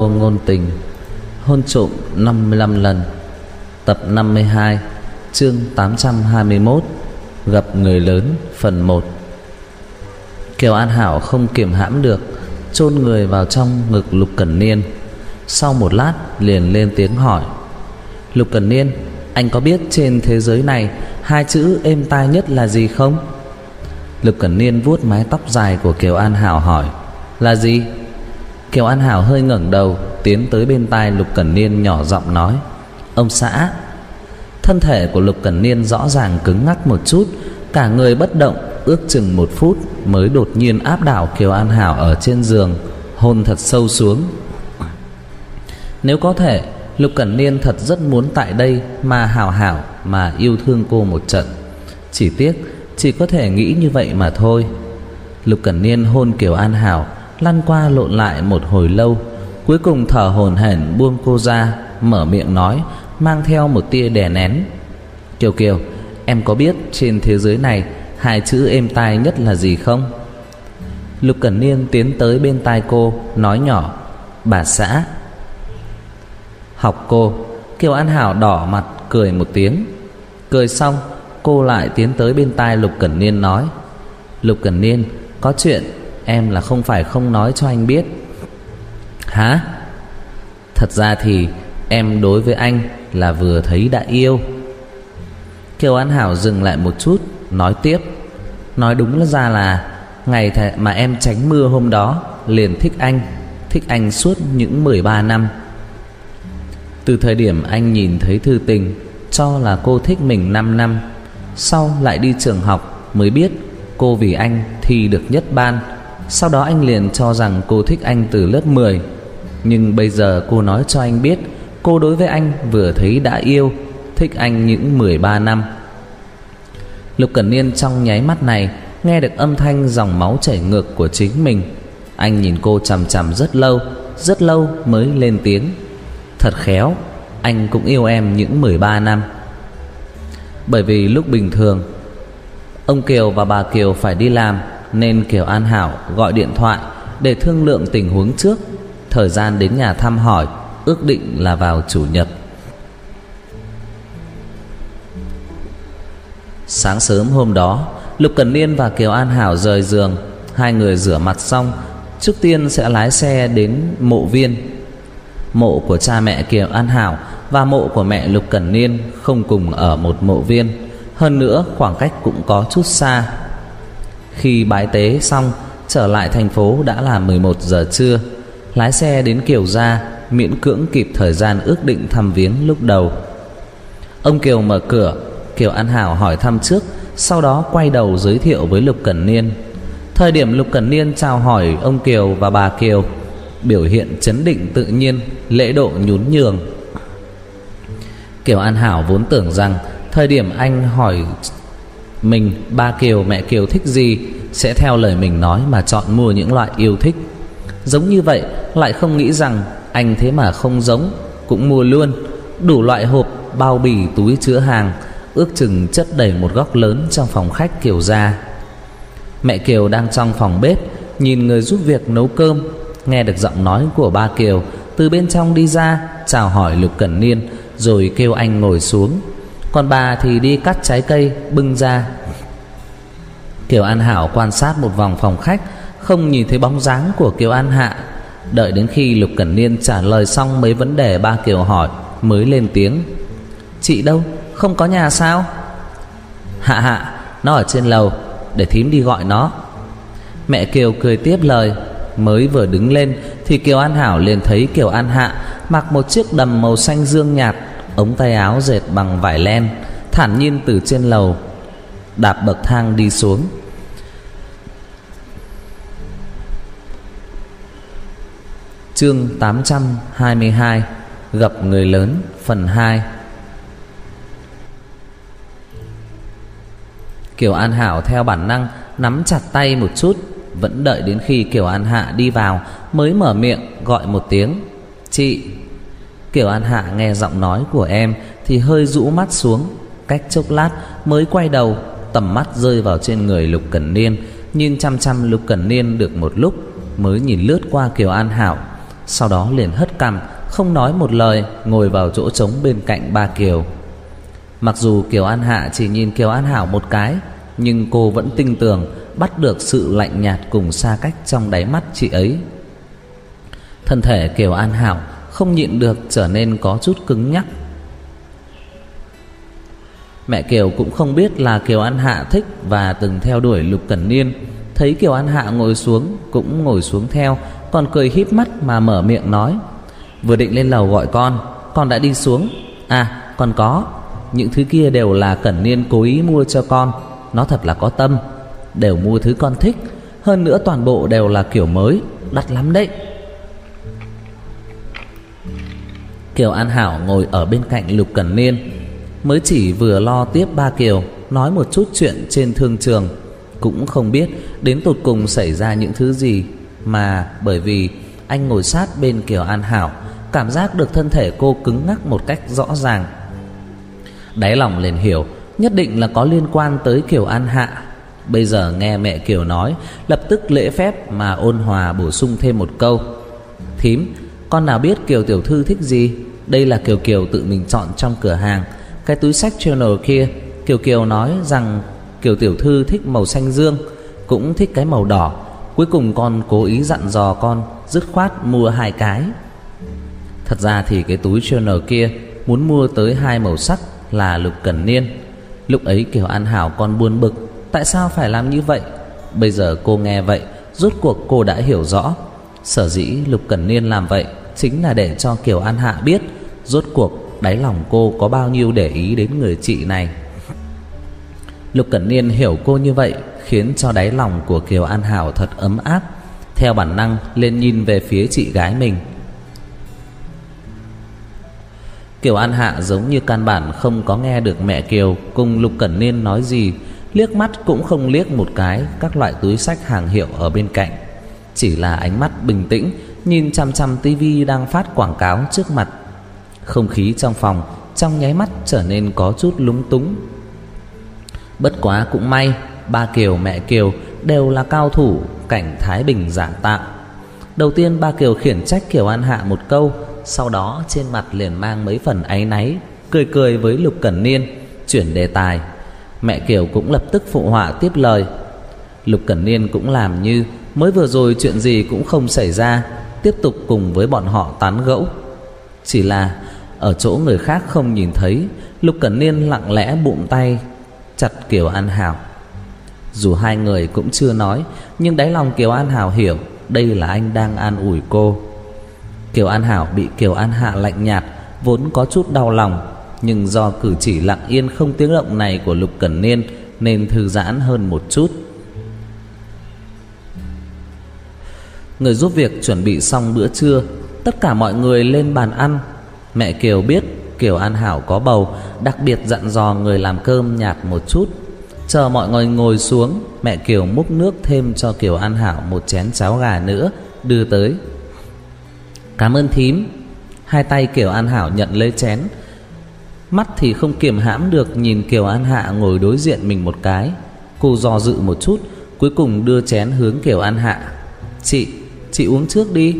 Ngôn tình hôn trộm 55 lần. Tập 52, chương 821, gặp người lớn, phần 1. Kiều An Hảo không kiềm hãm được, chôn người vào trong ngực Lục Cẩn Niên. Sau một lát liền lên tiếng hỏi: Lục Cẩn Niên, anh có biết trên thế giới này hai chữ êm tai nhất là gì không? Lục Cẩn Niên vuốt mái tóc dài của Kiều An Hảo hỏi: Là gì? Kiều An Hảo hơi ngẩng đầu, tiến tới bên tai Lục Cẩn Niên nhỏ giọng nói: Ông xã. Thân thể của Lục Cẩn Niên rõ ràng cứng ngắc một chút, cả người bất động, ước chừng 1 phút mới đột nhiên áp đảo Kiều An Hảo ở trên giường, hôn thật sâu xuống. Nếu có thể, Lục Cẩn Niên thật rất muốn tại đây mà hảo hảo mà yêu thương cô một trận. Chỉ tiếc chỉ có thể nghĩ như vậy mà thôi. Lục Cẩn Niên hôn Kiều An Hảo lăn qua lộn lại một hồi lâu, cuối cùng thở hổn hển buông cô ra, mở miệng nói mang theo một tia đè nén: Kiều Kiều, em có biết trên thế giới này hai chữ êm tai nhất là gì không? Lục Cẩn Niên tiến tới bên tai cô, nói nhỏ: Bà xã. Học cô. Kiều An Hảo đỏ mặt cười một tiếng. Cười xong, cô lại tiến tới bên tai Lục Cẩn Niên nói: Lục Cẩn Niên, có chuyện em là không phải không nói cho anh biết. Hả? Thật ra thì em đối với anh là vừa thấy đã yêu. Kiều An Hảo dừng lại một chút, nói tiếp: Nói đúng ra là ngày mà em tránh mưa hôm đó liền thích anh suốt những 13 năm. Từ thời điểm anh nhìn thấy thư tình, cho là cô thích mình 5 năm. Sau lại đi trường học mới biết cô vì anh thi được nhất ban. Sau đó anh liền cho rằng cô thích anh từ lớp 10. Nhưng bây giờ cô nói cho anh biết cô đối với anh vừa thấy đã yêu, thích anh những 13 năm. Lục Cẩn Niên trong nháy mắt này nghe được âm thanh dòng máu chảy ngược của chính mình. Anh nhìn cô chằm chằm rất lâu mới lên tiếng: Thật khéo, anh cũng yêu em những 13 năm. Bởi vì lúc bình thường ông Kiều và bà Kiều phải đi làm, nên Kiều An Hảo gọi điện thoại để thương lượng tình huống trước. Thời gian đến nhà thăm hỏi ước định là vào chủ nhật. Sáng sớm hôm đó, Lục Cẩn Niên và Kiều An Hảo rời giường. Hai người rửa mặt xong, trước tiên sẽ lái xe đến mộ viên. Mộ của cha mẹ Kiều An Hảo và mộ của mẹ Lục Cẩn Niên không cùng ở một mộ viên, hơn nữa khoảng cách cũng có chút xa. Khi bái tế xong, trở lại thành phố đã là 11 giờ trưa. Lái xe đến Kiều gia, miễn cưỡng kịp thời gian ước định thăm viếng lúc đầu. Ông Kiều mở cửa, Kiều An Hảo hỏi thăm trước, sau đó quay đầu giới thiệu với Lục Cẩn Niên. Thời điểm Lục Cẩn Niên chào hỏi ông Kiều và bà Kiều, biểu hiện trấn định tự nhiên, lễ độ nhún nhường. Kiều An Hảo vốn tưởng rằng thời điểm anh hỏi mình ba Kiều mẹ Kiều thích gì sẽ theo lời mình nói mà chọn mua những loại yêu thích. Giống như vậy, lại không nghĩ rằng anh thế mà không giống, cũng mua luôn đủ loại hộp, bao bì, túi chứa hàng, ước chừng chất đầy một góc lớn trong phòng khách Kiều gia. Mẹ Kiều đang trong phòng bếp nhìn người giúp việc nấu cơm, nghe được giọng nói của ba Kiều từ bên trong đi ra, chào hỏi Lục Cẩn Niên rồi kêu anh ngồi xuống. Còn bà thì đi cắt trái cây bưng ra. Kiều An Hảo quan sát một vòng phòng khách, không nhìn thấy bóng dáng của Kiều An Hạ. Đợi đến khi Lục Cẩn Niên trả lời xong mấy vấn đề ba Kiều hỏi mới lên tiếng: Chị đâu, không có nhà sao? Hạ, nó ở trên lầu, để thím đi gọi nó. Mẹ Kiều cười tiếp lời. Mới vừa đứng lên thì Kiều An Hảo liền thấy Kiều An Hạ mặc một chiếc đầm màu xanh dương nhạt, ống tay áo dệt bằng vải len, thản nhiên từ trên lầu đạp bậc thang đi xuống. Chương 822, gặp người lớn, phần 2. Kiều An Hảo theo bản năng nắm chặt tay một chút, vẫn đợi đến khi Kiều An Hạ đi vào mới mở miệng gọi một tiếng: Chị. Kiều An Hạ nghe giọng nói của em thì hơi rũ mắt xuống, cách chốc lát mới quay đầu, tầm mắt rơi vào trên người Lục Cẩn Niên, nhìn chăm chăm Lục Cẩn Niên được một lúc mới nhìn lướt qua Kiều An Hảo, sau đó liền hất cằm, không nói một lời, ngồi vào chỗ trống bên cạnh ba Kiều. Mặc dù Kiều An Hạ chỉ nhìn Kiều An Hảo một cái, nhưng cô vẫn tinh tường bắt được sự lạnh nhạt cùng xa cách trong đáy mắt chị ấy. Thân thể Kiều An Hảo không nhịn được trở nên có chút cứng nhắc. Mẹ Kiều cũng không biết là Kiều An Hạ thích và từng theo đuổi Lục Cẩn Niên. Thấy Kiều An Hạ ngồi xuống cũng ngồi xuống theo, còn cười híp mắt mà mở miệng nói: "Vừa định lên lầu gọi con đã đi xuống. À còn có, những thứ kia đều là Cẩn Niên cố ý mua cho con. Nó thật là có tâm, đều mua thứ con thích. Hơn nữa toàn bộ đều là kiểu mới, đắt lắm đấy." Kiều An Hảo ngồi ở bên cạnh Lục Cẩn Niên, mới chỉ vừa lo tiếp ba Kiều nói một chút chuyện trên thương trường, cũng không biết đến tột cùng xảy ra những thứ gì, mà bởi vì anh ngồi sát bên Kiều An Hảo, cảm giác được thân thể cô cứng ngắc một cách rõ ràng. Đáy lòng liền hiểu nhất định là có liên quan tới Kiều An Hạ. Bây giờ nghe mẹ Kiều nói, lập tức lễ phép mà ôn hòa bổ sung thêm một câu: "Thím, con nào biết Kiều tiểu thư thích gì? Đây là Kiều Kiều tự mình chọn trong cửa hàng. Cái túi sách Chanel kia, Kiều Kiều nói rằng Kiều tiểu thư thích màu xanh dương, cũng thích cái màu đỏ. Cuối cùng con cố ý dặn dò con dứt khoát mua 2 cái." Thật ra thì cái túi Chanel kia muốn mua tới 2 màu sắc là Lục Cẩn Niên. Lúc ấy Kiều An Hảo còn buồn bực tại sao phải làm như vậy. Bây giờ cô nghe vậy, rốt cuộc cô đã hiểu rõ. Sở dĩ Lục Cẩn Niên làm vậy chính là để cho Kiều An Hạ biết rốt cuộc đáy lòng cô có bao nhiêu để ý đến người chị này. Lục Cẩn Niên hiểu cô như vậy khiến cho đáy lòng của Kiều An Hảo thật ấm áp, theo bản năng lên nhìn về phía chị gái mình. Kiều An Hạ giống như căn bản không có nghe được mẹ Kiều cùng Lục Cẩn Niên nói gì, liếc mắt cũng không liếc một cái các loại túi sách hàng hiệu ở bên cạnh, chỉ là ánh mắt bình tĩnh nhìn chằm chằm tivi đang phát quảng cáo trước mặt. Không khí trong phòng trong nháy mắt trở nên có chút lúng túng. Bất quá cũng may ba Kiều mẹ Kiều đều là cao thủ cảnh thái bình giả tạo. Đầu tiên ba Kiều khiển trách Kiều An Hạ một câu, sau đó trên mặt liền mang mấy phần áy náy, cười cười với Lục Cẩn Niên, chuyển đề tài. Mẹ Kiều cũng lập tức phụ họa tiếp lời. Lục Cẩn Niên cũng làm như mới vừa rồi chuyện gì cũng không xảy ra, tiếp tục cùng với bọn họ tán gẫu. Chỉ là ở chỗ người khác không nhìn thấy, Lục Cẩn Niên lặng lẽ bụm tay chặt Kiều An Hảo. Dù hai người cũng chưa nói, nhưng đáy lòng Kiều An Hảo hiểu đây là anh đang an ủi cô. Kiều An Hảo bị Kiều An Hạ lạnh nhạt vốn có chút đau lòng, nhưng do cử chỉ lặng yên không tiếng động này của Lục Cẩn Niên nên thư giãn hơn một chút. Người giúp việc chuẩn bị xong bữa trưa, tất cả mọi người lên bàn ăn. Mẹ Kiều biết Kiều An Hảo có bầu, đặc biệt dặn dò người làm cơm nhạt một chút. Chờ mọi người ngồi xuống, mẹ Kiều múc nước thêm cho Kiều An Hảo một chén cháo gà nữa đưa tới. "Cảm ơn thím." Hai tay Kiều An Hảo nhận lấy chén, mắt thì không kiềm hãm được nhìn Kiều An Hạ ngồi đối diện mình một cái. Cô do dự một chút, cuối cùng đưa chén hướng Kiều An Hạ. Chị uống trước đi."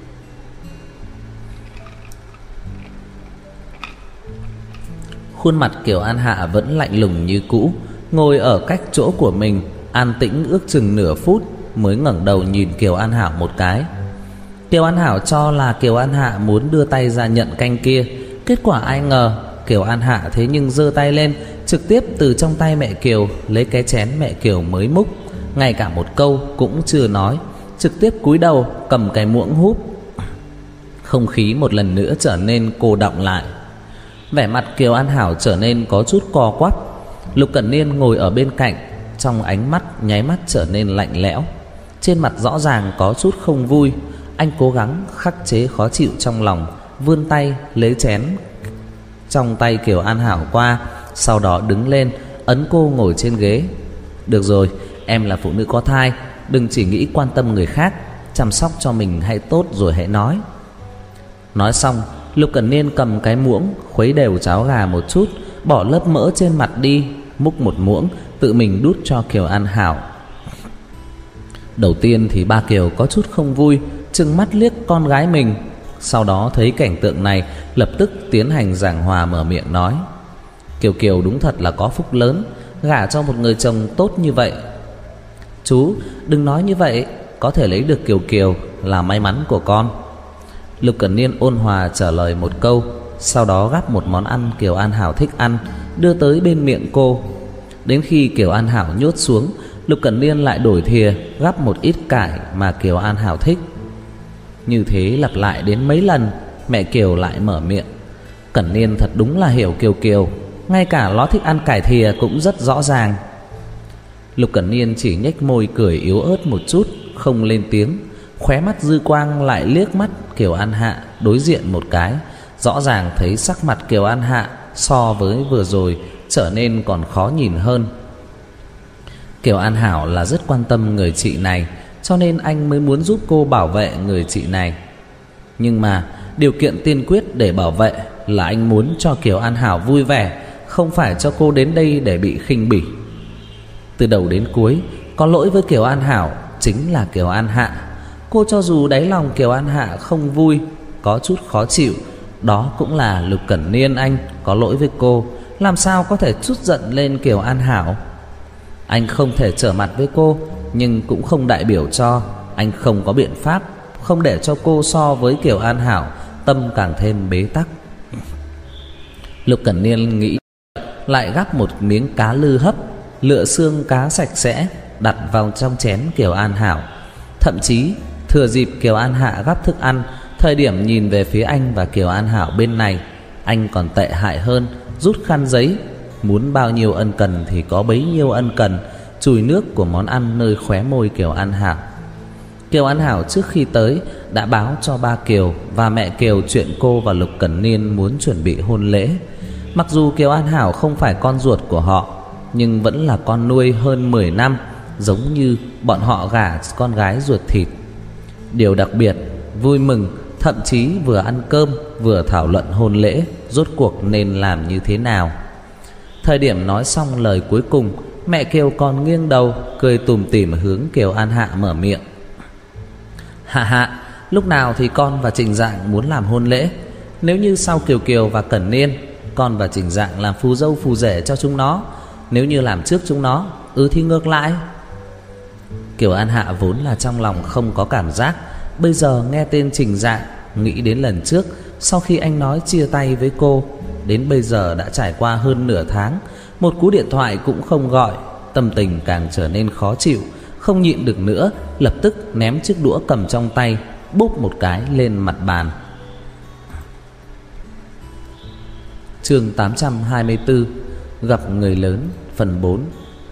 Khuôn mặt Kiều An Hạ vẫn lạnh lùng như cũ, ngồi ở cách chỗ của mình, an tĩnh ước chừng nửa phút mới ngẩng đầu nhìn Kiều An Hảo một cái. Kiều An Hảo cho là Kiều An Hạ muốn đưa tay ra nhận canh kia, kết quả ai ngờ Kiều An Hạ thế nhưng giơ tay lên, trực tiếp từ trong tay mẹ Kiều lấy cái chén mẹ Kiều mới múc, ngay cả một câu cũng chưa nói, trực tiếp cúi đầu cầm cái muỗng húp. Không khí một lần nữa trở nên cô đọng lại. Vẻ mặt Kiều An Hảo trở nên có chút co quắp. Lục Cẩn Niên ngồi ở bên cạnh, trong ánh mắt nháy mắt trở nên lạnh lẽo, trên mặt rõ ràng có chút không vui. Anh cố gắng khắc chế khó chịu trong lòng, vươn tay lấy chén trong tay Kiều An Hảo qua, sau đó đứng lên ấn cô ngồi trên ghế. "Được rồi, em là phụ nữ có thai, đừng chỉ nghĩ quan tâm người khác, chăm sóc cho mình hay tốt rồi hãy nói." Nói xong, Lục Cẩn Niên cầm cái muỗng khuấy đều cháo gà một chút, bỏ lớp mỡ trên mặt đi, múc một muỗng tự mình đút cho Kiều An Hảo. Đầu tiên thì ba Kiều có chút không vui, trừng mắt liếc con gái mình. Sau đó thấy cảnh tượng này, lập tức tiến hành giảng hòa, mở miệng nói: Kiều Kiều đúng thật là có phúc lớn, gả cho một người chồng tốt như vậy. Chú đừng nói như vậy, có thể lấy được Kiều Kiều là may mắn của con. Lục Cẩn Niên ôn hòa trả lời một câu, sau đó gắp một món ăn Kiều An Hảo thích ăn, đưa tới bên miệng cô. Đến khi Kiều An Hảo nhốt xuống, Lục Cẩn Niên lại đổi thìa gắp một ít cải mà Kiều An Hảo thích. Như thế lặp lại đến mấy lần, mẹ Kiều lại mở miệng: Cẩn Niên thật đúng là hiểu Kiều Kiều, ngay cả nó thích ăn cải thìa cũng rất rõ ràng. Lục Cẩn Niên chỉ nhếch môi cười yếu ớt một chút, không lên tiếng. Khóe mắt dư quang lại liếc mắt Kiều An Hạ đối diện một cái, rõ ràng thấy sắc mặt Kiều An Hạ so với vừa rồi trở nên còn khó nhìn hơn. Kiều An Hảo là rất quan tâm người chị này, cho nên anh mới muốn giúp cô bảo vệ người chị này. Nhưng mà điều kiện tiên quyết để bảo vệ là anh muốn cho Kiều An Hảo vui vẻ, không phải cho cô đến đây để bị khinh bỉ. Từ đầu đến cuối, có lỗi với Kiều An Hảo chính là Kiều An Hạ. Cô cho dù đáy lòng Kiều An Hạ không vui, có chút khó chịu, đó cũng là Lục Cẩn Niên anh có lỗi với cô, làm sao có thể trút giận lên Kiều An Hảo. Anh không thể trở mặt với cô, nhưng cũng không đại biểu cho anh không có biện pháp không để cho cô so với Kiều An Hảo tâm càng thêm bế tắc. Lục Cẩn Niên nghĩ, lại gắp một miếng cá lư hấp, lựa xương cá sạch sẽ đặt vào trong chén Kiều An Hảo. Thậm chí thừa dịp Kiều An Hạ gắp thức ăn, thời điểm nhìn về phía anh và Kiều An Hảo bên này, anh còn tệ hại hơn, rút khăn giấy, muốn bao nhiêu ân cần thì có bấy nhiêu ân cần, chùi nước của món ăn nơi khóe môi Kiều An Hảo. Kiều An Hảo trước khi tới đã báo cho ba Kiều và mẹ Kiều chuyện cô và Lục Cẩn Niên muốn chuẩn bị hôn lễ. Mặc dù Kiều An Hảo không phải con ruột của họ, nhưng vẫn là con nuôi hơn 10 năm, giống như bọn họ gả con gái ruột thịt. Điều đặc biệt, vui mừng, thậm chí vừa ăn cơm vừa thảo luận hôn lễ rốt cuộc nên làm như thế nào. Thời điểm nói xong lời cuối cùng, mẹ Kiều còn nghiêng đầu cười tủm tỉm hướng Kiều An Hạ mở miệng: Hạ Hạ, lúc nào thì con và Trình Dạng muốn làm hôn lễ? Nếu như sau Kiều Kiều và Cẩn Niên, con và Trình Dạng làm phù dâu phù rể cho chúng nó. Nếu như làm trước chúng nó, thì ngược lại. Kiều An Hạ vốn là trong lòng không có cảm giác, bây giờ nghe tên Trình Dạng, nghĩ đến lần trước sau khi anh nói chia tay với cô, đến bây giờ đã trải qua hơn nửa tháng, một cú điện thoại cũng không gọi, tâm tình càng trở nên khó chịu. Không nhịn được nữa, lập tức ném chiếc đũa cầm trong tay, bốp một cái lên mặt bàn. Chương 824 Gặp người lớn phần 4.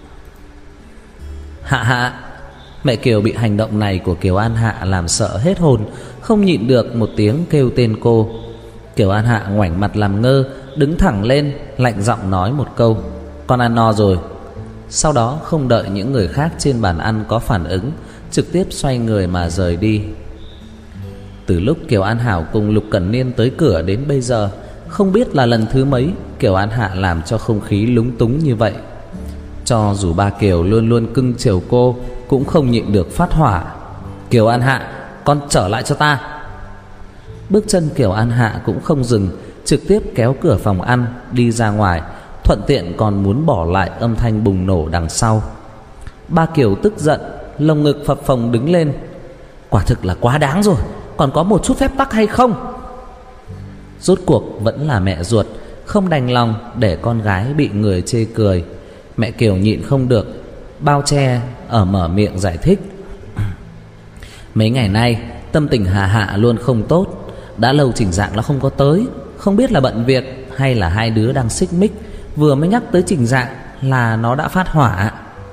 Hạ Hạ. Mẹ Kiều bị hành động này của Kiều An Hạ làm sợ hết hồn, không nhịn được một tiếng kêu tên cô. Kiều An Hạ ngoảnh mặt làm ngơ, đứng thẳng lên, lạnh giọng nói một câu: Con ăn no rồi. Sau đó không đợi những người khác trên bàn ăn có phản ứng, trực tiếp xoay người mà rời đi. Từ lúc Kiều An Hảo cùng Lục Cẩn Niên tới cửa đến bây giờ, không biết là lần thứ mấy Kiều An Hạ làm cho không khí lúng túng như vậy. Cho dù ba Kiều luôn luôn cưng chiều cô, cũng không nhịn được phát hỏa: Kiều An Hạ, con trở lại cho ta. Bước chân Kiều An Hạ cũng không dừng, trực tiếp kéo cửa phòng ăn đi ra ngoài, thuận tiện còn muốn bỏ lại âm thanh bùng nổ đằng sau. Ba Kiều tức giận, lồng ngực phập phồng đứng lên: Quả thực là quá đáng rồi, còn có một chút phép tắc hay không? Rốt cuộc vẫn là mẹ ruột, không đành lòng để con gái bị người chê cười. Mẹ Kiều nhịn không được, bao che ở mở miệng giải thích: Mấy ngày nay tâm tình Hà Hạ luôn không tốt, đã lâu Trình Dạng nó không có tới, không biết là bận việc hay là hai đứa đang xích mích, vừa mới nhắc tới Trình Dạng là nó đã phát hỏa.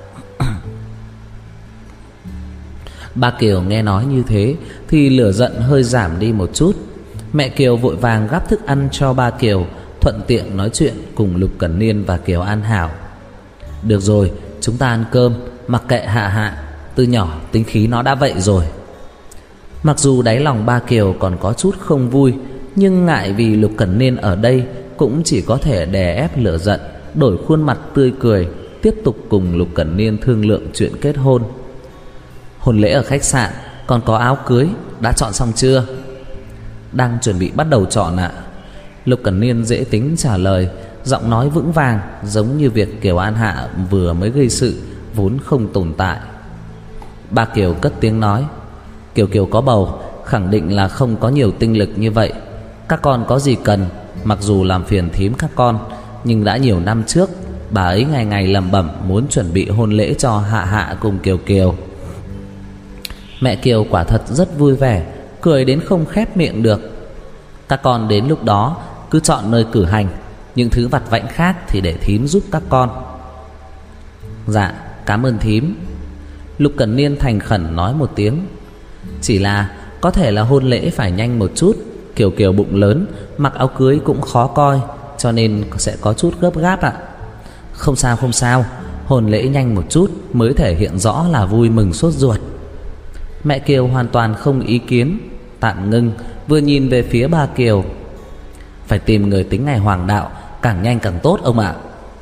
Ba Kiều nghe nói như thế thì lửa giận hơi giảm đi một chút. Mẹ Kiều vội vàng gắp thức ăn cho ba Kiều, thuận tiện nói chuyện cùng Lục Cẩn Niên và Kiều An Hảo: Được rồi, chúng ta ăn cơm, mặc kệ Hạ Hạ, từ nhỏ tính khí nó đã vậy rồi. Mặc dù đáy lòng ba Kiều còn có chút không vui, nhưng ngại vì Lục Cẩn Niên ở đây, cũng chỉ có thể đè ép lửa giận, đổi khuôn mặt tươi cười, tiếp tục cùng Lục Cẩn Niên thương lượng chuyện kết hôn. Hôn lễ ở khách sạn, còn có áo cưới, đã chọn xong chưa? Đang chuẩn bị bắt đầu chọn ạ. Lục Cẩn Niên dễ tính trả lời, giọng nói vững vàng, giống như việc Kiều An Hạ vừa mới gây sự vốn không tồn tại. Ba Kiều cất tiếng nói: Kiều Kiều có bầu, khẳng định là không có nhiều tinh lực như vậy. Các con có gì cần, mặc dù làm phiền thím các con, nhưng đã nhiều năm trước bà ấy ngày ngày lẩm bẩm muốn chuẩn bị hôn lễ cho Hạ Hạ cùng Kiều Kiều. Mẹ Kiều quả thật rất vui vẻ, cười đến không khép miệng được. Các con đến lúc đó cứ chọn nơi cử hành, những thứ vặt vãnh khác thì để thím giúp các con. Dạ, cảm ơn thím. Lục Cẩn Niên thành khẩn nói một tiếng. Chỉ là có thể là hôn lễ phải nhanh một chút, Kiều Kiều bụng lớn, mặc áo cưới cũng khó coi, cho nên sẽ có chút gấp gáp ạ. Không sao không sao, hôn lễ nhanh một chút mới thể hiện rõ là vui mừng sốt ruột. Mẹ Kiều hoàn toàn không ý kiến, tạm ngưng, vừa nhìn về phía ba Kiều. Phải tìm người tính ngày hoàng đạo, càng nhanh càng tốt ông ạ.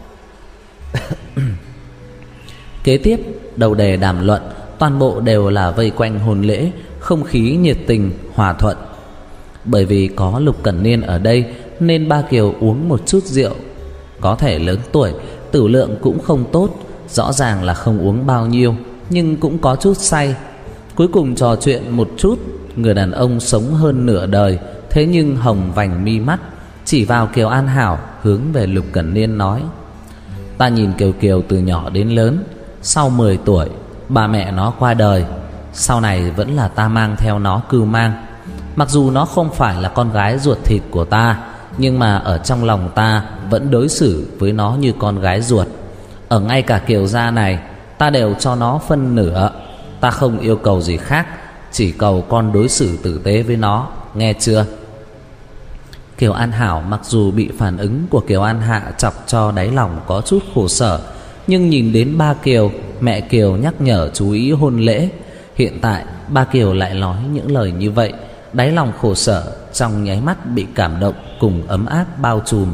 Kế tiếp, đầu đề đàm luận toàn bộ đều là vây quanh hôn lễ, không khí nhiệt tình, hòa thuận. Bởi vì có Lục Cẩn Niên ở đây nên ba Kiều uống một chút rượu. Có thể lớn tuổi, tử lượng cũng không tốt, rõ ràng là không uống bao nhiêu, nhưng cũng có chút say. Cuối cùng trò chuyện một chút, người đàn ông sống hơn nửa đời, thế nhưng hồng vành mi mắt, chỉ vào Kiều An Hảo, hướng về Lục Cẩn Niên nói: Ta nhìn Kiều Kiều từ nhỏ đến lớn, sau 10 tuổi ba mẹ nó qua đời, sau này vẫn là ta mang theo nó cưu mang. Mặc dù nó không phải là con gái ruột thịt của ta, nhưng mà ở trong lòng ta vẫn đối xử với nó như con gái ruột. Ở ngay cả Kiều gia này, ta đều cho nó phân nửa. Ta không yêu cầu gì khác, chỉ cầu con đối xử tử tế với nó, nghe chưa? Kiều An Hảo mặc dù bị phản ứng của Kiều An Hạ chọc cho đáy lòng có chút khổ sở, nhưng nhìn đến ba Kiều, mẹ Kiều nhắc nhở chú ý hôn lễ, hiện tại ba Kiều lại nói những lời như vậy, đáy lòng khổ sở trong nháy mắt bị cảm động cùng ấm áp bao trùm.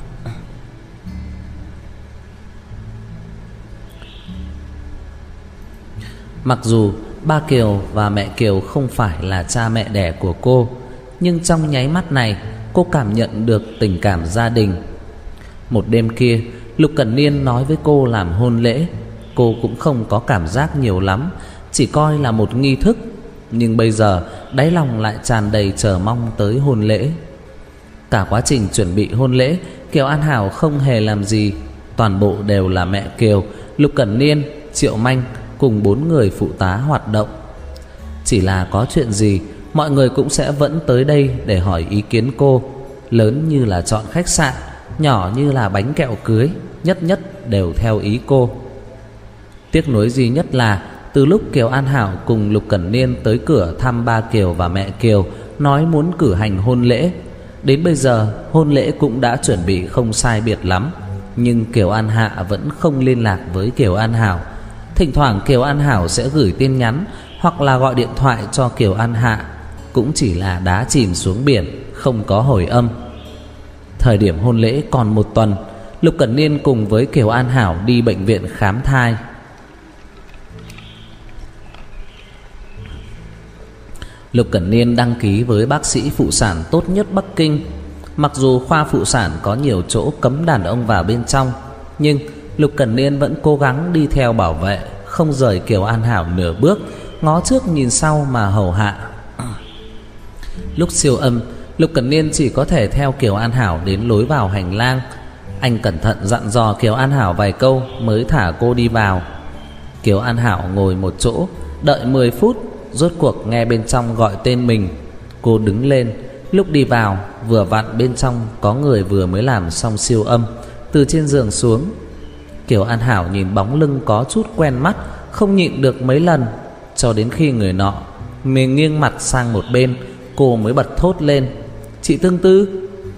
Mặc dù ba Kiều và mẹ Kiều không phải là cha mẹ đẻ của cô, nhưng trong nháy mắt này cô cảm nhận được tình cảm gia đình. Một đêm kia, Lục Cẩn Niên nói với cô làm hôn lễ, cô cũng không có cảm giác nhiều lắm, chỉ coi là một nghi thức. Nhưng bây giờ đáy lòng lại tràn đầy chờ mong tới hôn lễ. Cả quá trình chuẩn bị hôn lễ, Kiều An Hảo không hề làm gì, toàn bộ đều là mẹ Kiều, Lục Cẩn Niên, Triệu Manh cùng 4 người phụ tá hoạt động. Chỉ là có chuyện gì, mọi người cũng sẽ vẫn tới đây để hỏi ý kiến cô. Lớn như là chọn khách sạn, nhỏ như là bánh kẹo cưới, nhất nhất đều theo ý cô. Tiếc nuối duy nhất là từ lúc Kiều An Hảo cùng Lục Cẩn Niên tới cửa thăm ba Kiều và mẹ Kiều, nói muốn cử hành hôn lễ, đến bây giờ hôn lễ cũng đã chuẩn bị không sai biệt lắm, nhưng Kiều An Hạ vẫn không liên lạc với Kiều An Hảo. Thỉnh thoảng Kiều An Hảo sẽ gửi tin nhắn hoặc là gọi điện thoại cho Kiều An Hạ, cũng chỉ là đá chìm xuống biển, không có hồi âm. Thời điểm hôn lễ còn 1 tuần, Lục Cẩn Niên cùng với Kiều An Hảo đi bệnh viện khám thai. Lục Cẩn Niên đăng ký với bác sĩ phụ sản tốt nhất Bắc Kinh. Mặc dù khoa phụ sản có nhiều chỗ cấm đàn ông vào bên trong, nhưng Lục Cẩn Niên vẫn cố gắng đi theo bảo vệ, không rời Kiều An Hảo nửa bước, ngó trước nhìn sau mà hầu hạ. Lúc siêu âm, Lục Cẩn Niên chỉ có thể theo Kiều An Hảo đến lối vào hành lang. Anh cẩn thận dặn dò Kiều An Hảo vài câu mới thả cô đi vào. Kiều An Hảo ngồi một chỗ, đợi 10 phút, rốt cuộc nghe bên trong gọi tên mình. Cô đứng lên, lúc đi vào vừa vặn bên trong có người vừa mới làm xong siêu âm, từ trên giường xuống. Kiều An Hảo nhìn bóng lưng có chút quen mắt, không nhịn được mấy lần, cho đến khi người nọ mình nghiêng mặt sang một bên, cô mới bật thốt lên: Chị Tương Tư.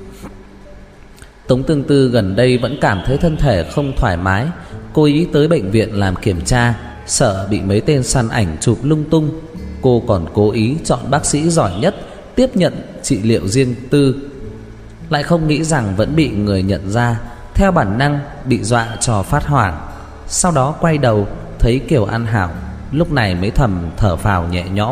Tống Tương Tư gần đây vẫn cảm thấy thân thể không thoải mái, cô ý tới bệnh viện làm kiểm tra, sợ bị mấy tên săn ảnh chụp lung tung. Cô còn cố ý chọn bác sĩ giỏi nhất tiếp nhận trị liệu riêng tư, lại không nghĩ rằng vẫn bị người nhận ra, theo bản năng bị dọa cho phát hoảng. Sau đó quay đầu thấy Kiều An Hảo, lúc này mới thầm thở phào nhẹ nhõm,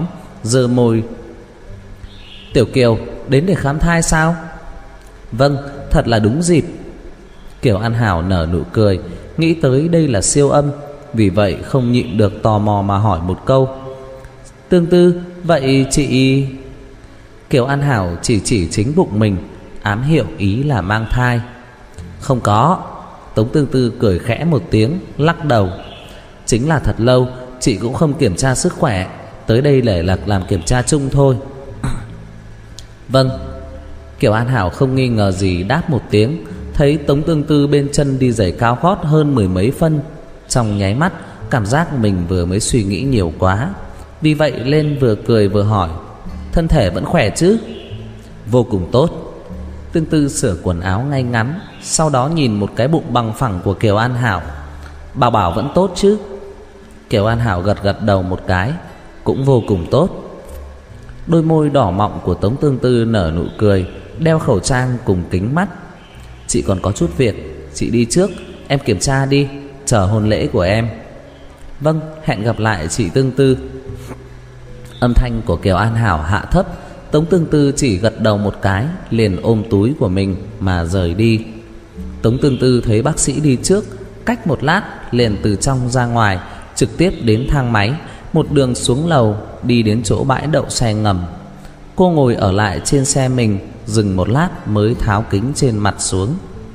giơ môi. Tiểu Kiều đến để khám thai sao? Vâng, thật là đúng dịp. Kiều An Hảo nở nụ cười, nghĩ tới đây là siêu âm, vì vậy không nhịn được tò mò mà hỏi một câu. Tương Tư, vậy chị... Kiều An Hảo chỉ chính bụng mình, ám hiệu ý là mang thai. Không có. Tống Tương Tư cười khẽ một tiếng, lắc đầu. Chính là thật lâu chị cũng không kiểm tra sức khỏe, tới đây để làm kiểm tra chung thôi. Vâng. Kiều An Hảo không nghi ngờ gì đáp một tiếng. Thấy Tống Tương Tư bên chân đi giày cao gót hơn 10 mấy phân, trong nháy mắt cảm giác mình vừa mới suy nghĩ nhiều quá, vì vậy lên vừa cười vừa hỏi. Thân thể vẫn khỏe chứ? Vô cùng tốt. Tương Tư sửa quần áo ngay ngắn, sau đó nhìn một cái bụng bằng phẳng của Kiều An Hảo. Bảo bảo vẫn tốt chứ? Kiều An Hảo gật đầu một cái. Cũng vô cùng tốt. Đôi môi đỏ mọng của Tống Tương Tư nở nụ cười, đeo khẩu trang cùng kính mắt. Chị còn có chút việc, chị đi trước, em kiểm tra đi, chờ hôn lễ của em. Vâng, hẹn gặp lại chị Tương Tư. Âm thanh của Kiều An Hảo hạ thấp. Tống Tương Tư chỉ gật đầu một cái, liền ôm túi của mình mà rời đi. Tống Tương Tư thấy bác sĩ đi trước, cách một lát liền từ trong ra ngoài, trực tiếp đến thang máy, một đường xuống lầu, đi đến chỗ bãi đậu xe ngầm. Cô ngồi ở lại trên xe mình, dừng một lát mới tháo kính trên mặt xuống.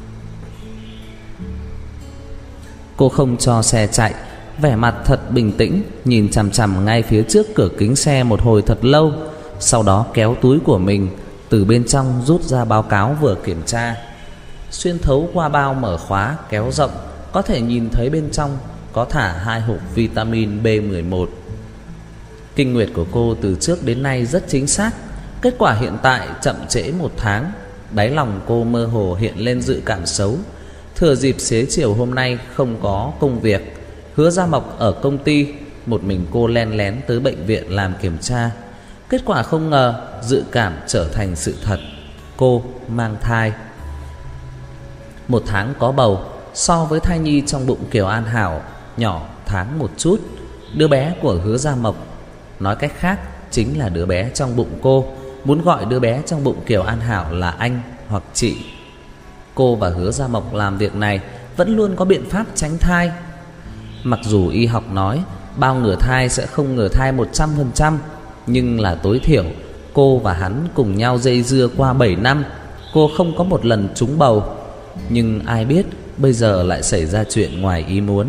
Cô không cho xe chạy, vẻ mặt thật bình tĩnh, nhìn chằm chằm ngay phía trước cửa kính xe một hồi thật lâu. Sau đó kéo túi của mình, từ bên trong rút ra báo cáo vừa kiểm tra. Xuyên thấu qua bao mở khóa kéo rộng, có thể nhìn thấy bên trong có thả 2 hộp vitamin B11. Kinh nguyệt của cô từ trước đến nay rất chính xác. Kết quả hiện tại chậm trễ 1 tháng. Đáy lòng cô mơ hồ hiện lên dự cảm xấu. Thừa dịp xế chiều hôm nay không có công việc, Hứa Gia Mộc ở công ty, một mình cô len lén tới bệnh viện làm kiểm tra. Kết quả không ngờ dự cảm trở thành sự thật. Cô mang thai. 1 tháng có bầu. So với thai nhi trong bụng Kiều An Hảo nhỏ tháng một chút. Đứa bé của Hứa Gia Mộc, nói cách khác chính là đứa bé trong bụng cô. Muốn gọi đứa bé trong bụng Kiều An Hảo là anh hoặc chị. Cô và Hứa Gia Mộc làm việc này vẫn luôn có biện pháp tránh thai. Mặc dù y học nói bao ngừa thai sẽ không ngừa thai 100%, nhưng là tối thiểu cô và hắn cùng nhau dây dưa qua 7 năm, cô không có một lần trúng bầu. Nhưng ai biết bây giờ lại xảy ra chuyện ngoài ý muốn.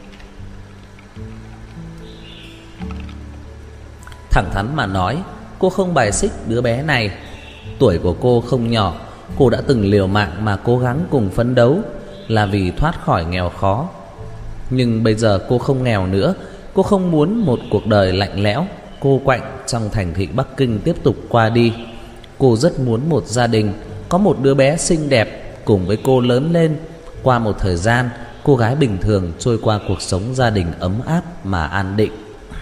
Thẳng thắn mà nói, cô không bài xích đứa bé này. Tuổi của cô không nhỏ, cô đã từng liều mạng mà cố gắng cùng phấn đấu, là vì thoát khỏi nghèo khó. Nhưng bây giờ cô không nghèo nữa. Cô không muốn một cuộc đời lạnh lẽo, cô quạnh trong thành thị Bắc Kinh tiếp tục qua đi. Cô rất muốn một gia đình, có một đứa bé xinh đẹp cùng với cô lớn lên. Qua một thời gian, cô gái bình thường trôi qua cuộc sống gia đình ấm áp mà an định.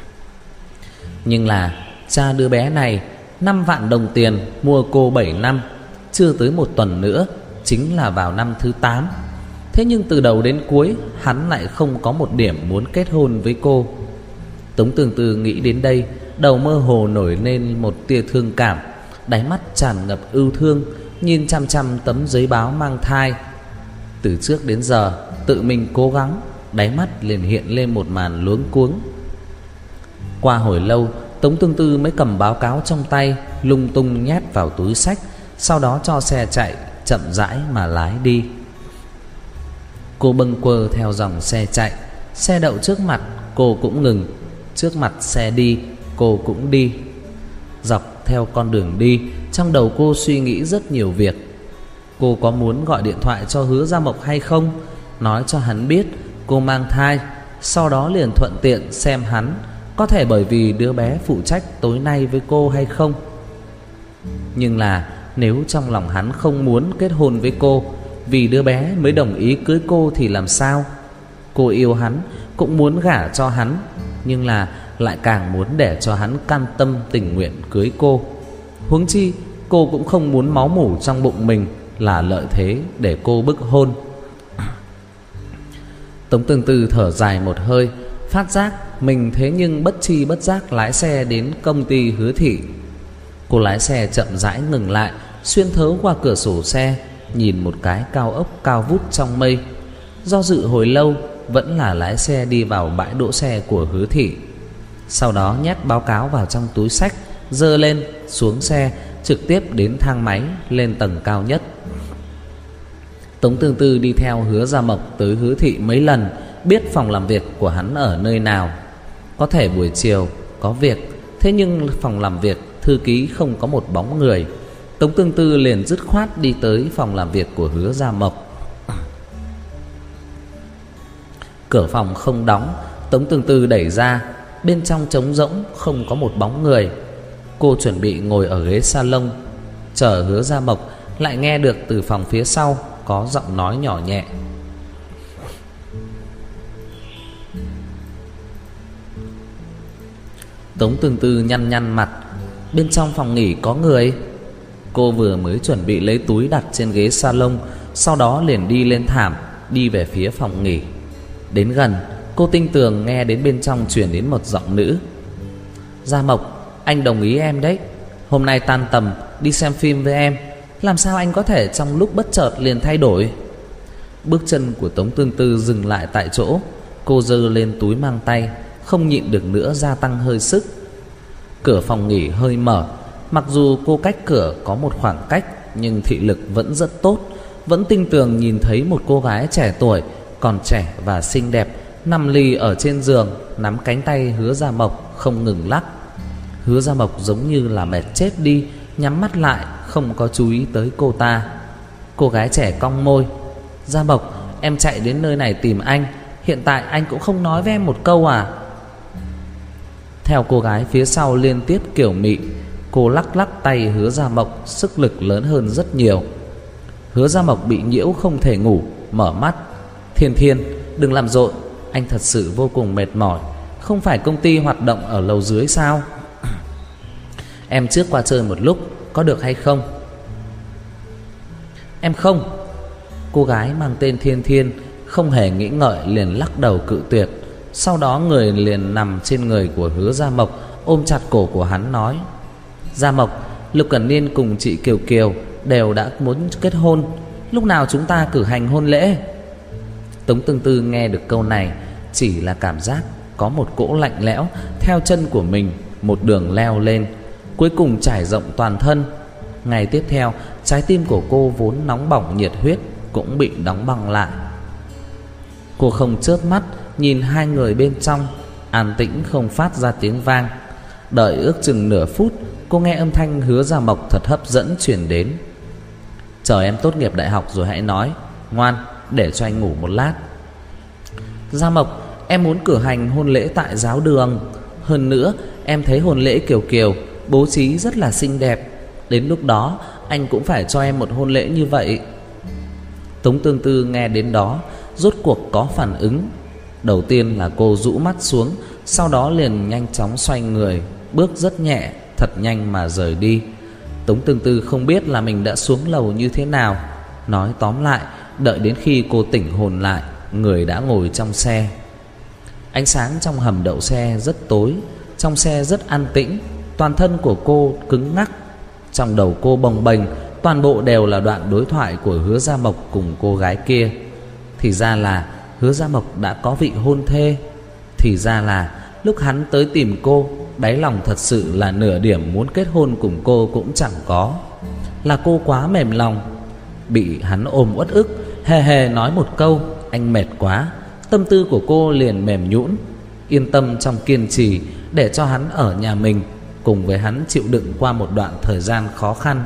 Nhưng là cha đứa bé này 5 vạn đồng tiền mua cô 7 năm. Chưa tới 1 tuần nữa, chính là vào năm thứ 8. Thế nhưng từ đầu đến cuối hắn lại không có một điểm muốn kết hôn với cô. Tống Tương Tư nghĩ đến đây, đầu mơ hồ nổi lên một tia thương cảm, đáy mắt tràn ngập ưu thương, nhìn chăm chăm tấm giấy báo mang thai. Từ trước đến giờ tự mình cố gắng, đáy mắt liền hiện lên một màn luống cuống. Qua hồi lâu, Tống Tương Tư mới cầm báo cáo trong tay, lung tung nhét vào túi xách, sau đó cho xe chạy, chậm rãi mà lái đi. Cô bâng quơ theo dòng xe chạy. Xe đậu trước mặt, cô cũng ngừng. Trước mặt xe đi, cô cũng đi. Dọc theo con đường đi, trong đầu cô suy nghĩ rất nhiều việc. Cô có muốn gọi điện thoại cho Hứa Gia Mộc hay không, nói cho hắn biết cô mang thai, sau đó liền thuận tiện xem hắn có thể bởi vì đứa bé phụ trách tối nay với cô hay không. Nhưng là nếu trong lòng hắn không muốn kết hôn với cô, vì đứa bé mới đồng ý cưới cô thì làm sao? Cô yêu hắn, cũng muốn gả cho hắn, nhưng là lại càng muốn để cho hắn cam tâm tình nguyện cưới cô. Huống chi cô cũng không muốn máu mủ trong bụng mình là lợi thế để cô bức hôn. Tống Tương Tư thở dài một hơi, phát giác mình thế nhưng bất tri bất giác lái xe đến công ty Hứa Thị. Cô lái xe chậm rãi ngừng lại, xuyên thấu qua cửa sổ xe, nhìn một cái cao ốc cao vút trong mây. Do dự hồi lâu, vẫn là lái xe đi vào bãi đỗ xe của Hứa Thị. Sau đó nhét báo cáo vào trong túi xách, giơ lên, xuống xe, trực tiếp đến thang máy lên tầng cao nhất. Tống Tương Tư đi theo Hứa Gia Mộc tới Hứa Thị mấy lần, biết phòng làm việc của hắn ở nơi nào. Có thể buổi chiều có việc, thế nhưng phòng làm việc thư ký không có một bóng người. Tống Tương Tư liền dứt khoát đi tới phòng làm việc của Hứa Gia Mộc. Cửa phòng không đóng, Tống Tương Tư đẩy ra, bên trong trống rỗng, không có một bóng người. Cô chuẩn bị ngồi ở ghế salon chờ Hứa Gia Mộc, lại nghe được từ phòng phía sau có giọng nói nhỏ nhẹ. Tống Tương Tư nhăn nhăn mặt. Bên trong phòng nghỉ có người. Cô vừa mới chuẩn bị lấy túi đặt trên ghế salon, sau đó liền đi lên thảm, đi về phía phòng nghỉ. Đến gần, cô tinh tường nghe đến bên trong truyền đến một giọng nữ. Gia Mộc, anh đồng ý em đấy. Hôm nay tan tầm đi xem phim với em. Làm sao anh có thể trong lúc bất chợt liền thay đổi? Bước chân của Tống Tương Tư dừng lại tại chỗ. Cô giơ lên túi mang tay, không nhịn được nữa gia tăng hơi sức. Cửa phòng nghỉ hơi mở. Mặc dù cô cách cửa có một khoảng cách, nhưng thị lực vẫn rất tốt, vẫn tinh tường nhìn thấy một cô gái trẻ tuổi, còn trẻ và xinh đẹp, nằm lì ở trên giường, nắm cánh tay Hứa Gia Mộc không ngừng lắc. Hứa Gia Mộc giống như là mệt chết đi, nhắm mắt lại, không có chú ý tới cô ta. Cô gái trẻ cong môi. Gia Mộc, em chạy đến nơi này tìm anh, hiện tại anh cũng không nói với em một câu à? Theo cô gái phía sau liên tiếp kiểu mị, cô lắc lắc tay Hứa Gia Mộc, sức lực lớn hơn rất nhiều. Hứa Gia Mộc bị nhiễu không thể ngủ, mở mắt. Thiên Thiên, đừng làm rộn, anh thật sự vô cùng mệt mỏi. Không phải công ty hoạt động ở lầu dưới sao? Em trước qua chơi một lúc, có được hay không? Em không. Cô gái mang tên Thiên Thiên không hề nghĩ ngợi liền lắc đầu cự tuyệt. Sau đó người liền nằm trên người của Hứa Gia Mộc, ôm chặt cổ của hắn nói. Gia Mộc, Lục Cẩn Niên cùng chị Kiều Kiều đều đã muốn kết hôn, lúc nào chúng ta cử hành hôn lễ? Tống Tương Tư nghe được câu này, chỉ là cảm giác có một cỗ lạnh lẽo theo chân của mình một đường leo lên, cuối cùng trải rộng toàn thân. Ngày tiếp theo, trái tim của cô vốn nóng bỏng nhiệt huyết cũng bị đóng băng lại. Cô không chớp mắt nhìn hai người bên trong, an tĩnh không phát ra tiếng vang. Đợi ước chừng nửa phút, cô nghe âm thanh Hứa Gia Mộc thật hấp dẫn truyền đến. Chờ em tốt nghiệp đại học rồi hãy nói. Ngoan, để cho anh ngủ một lát. Gia Mộc, em muốn cử hành hôn lễ tại giáo đường. Hơn nữa, em thấy hôn lễ Kiều Kiều bố trí rất là xinh đẹp. Đến lúc đó, anh cũng phải cho em một hôn lễ như vậy. Tống Tương Tư nghe đến đó, rốt cuộc có phản ứng. Đầu tiên là cô rũ mắt xuống, sau đó liền nhanh chóng xoay người, bước rất nhẹ, thật nhanh mà rời đi. Tống Tương Tư không biết là mình đã xuống lầu như thế nào. Nói tóm lại, đợi đến khi cô tỉnh hồn lại, người đã ngồi trong xe. Ánh sáng trong hầm đậu xe rất tối, trong xe rất an tĩnh. Toàn thân của cô cứng ngắc, trong đầu cô bồng bềnh, toàn bộ đều là đoạn đối thoại của Hứa Gia Mộc cùng cô gái kia. Thì ra là Hứa Gia Mộc đã có vị hôn thê. Thì ra là lúc hắn tới tìm cô, đáy lòng thật sự là nửa điểm muốn kết hôn cùng cô cũng chẳng có. Là cô quá mềm lòng, bị hắn ôm uất ức, hề hề nói một câu anh mệt quá, tâm tư của cô liền mềm nhũn, yên tâm trong kiên trì để cho hắn ở nhà mình, cùng với hắn chịu đựng qua một đoạn thời gian khó khăn.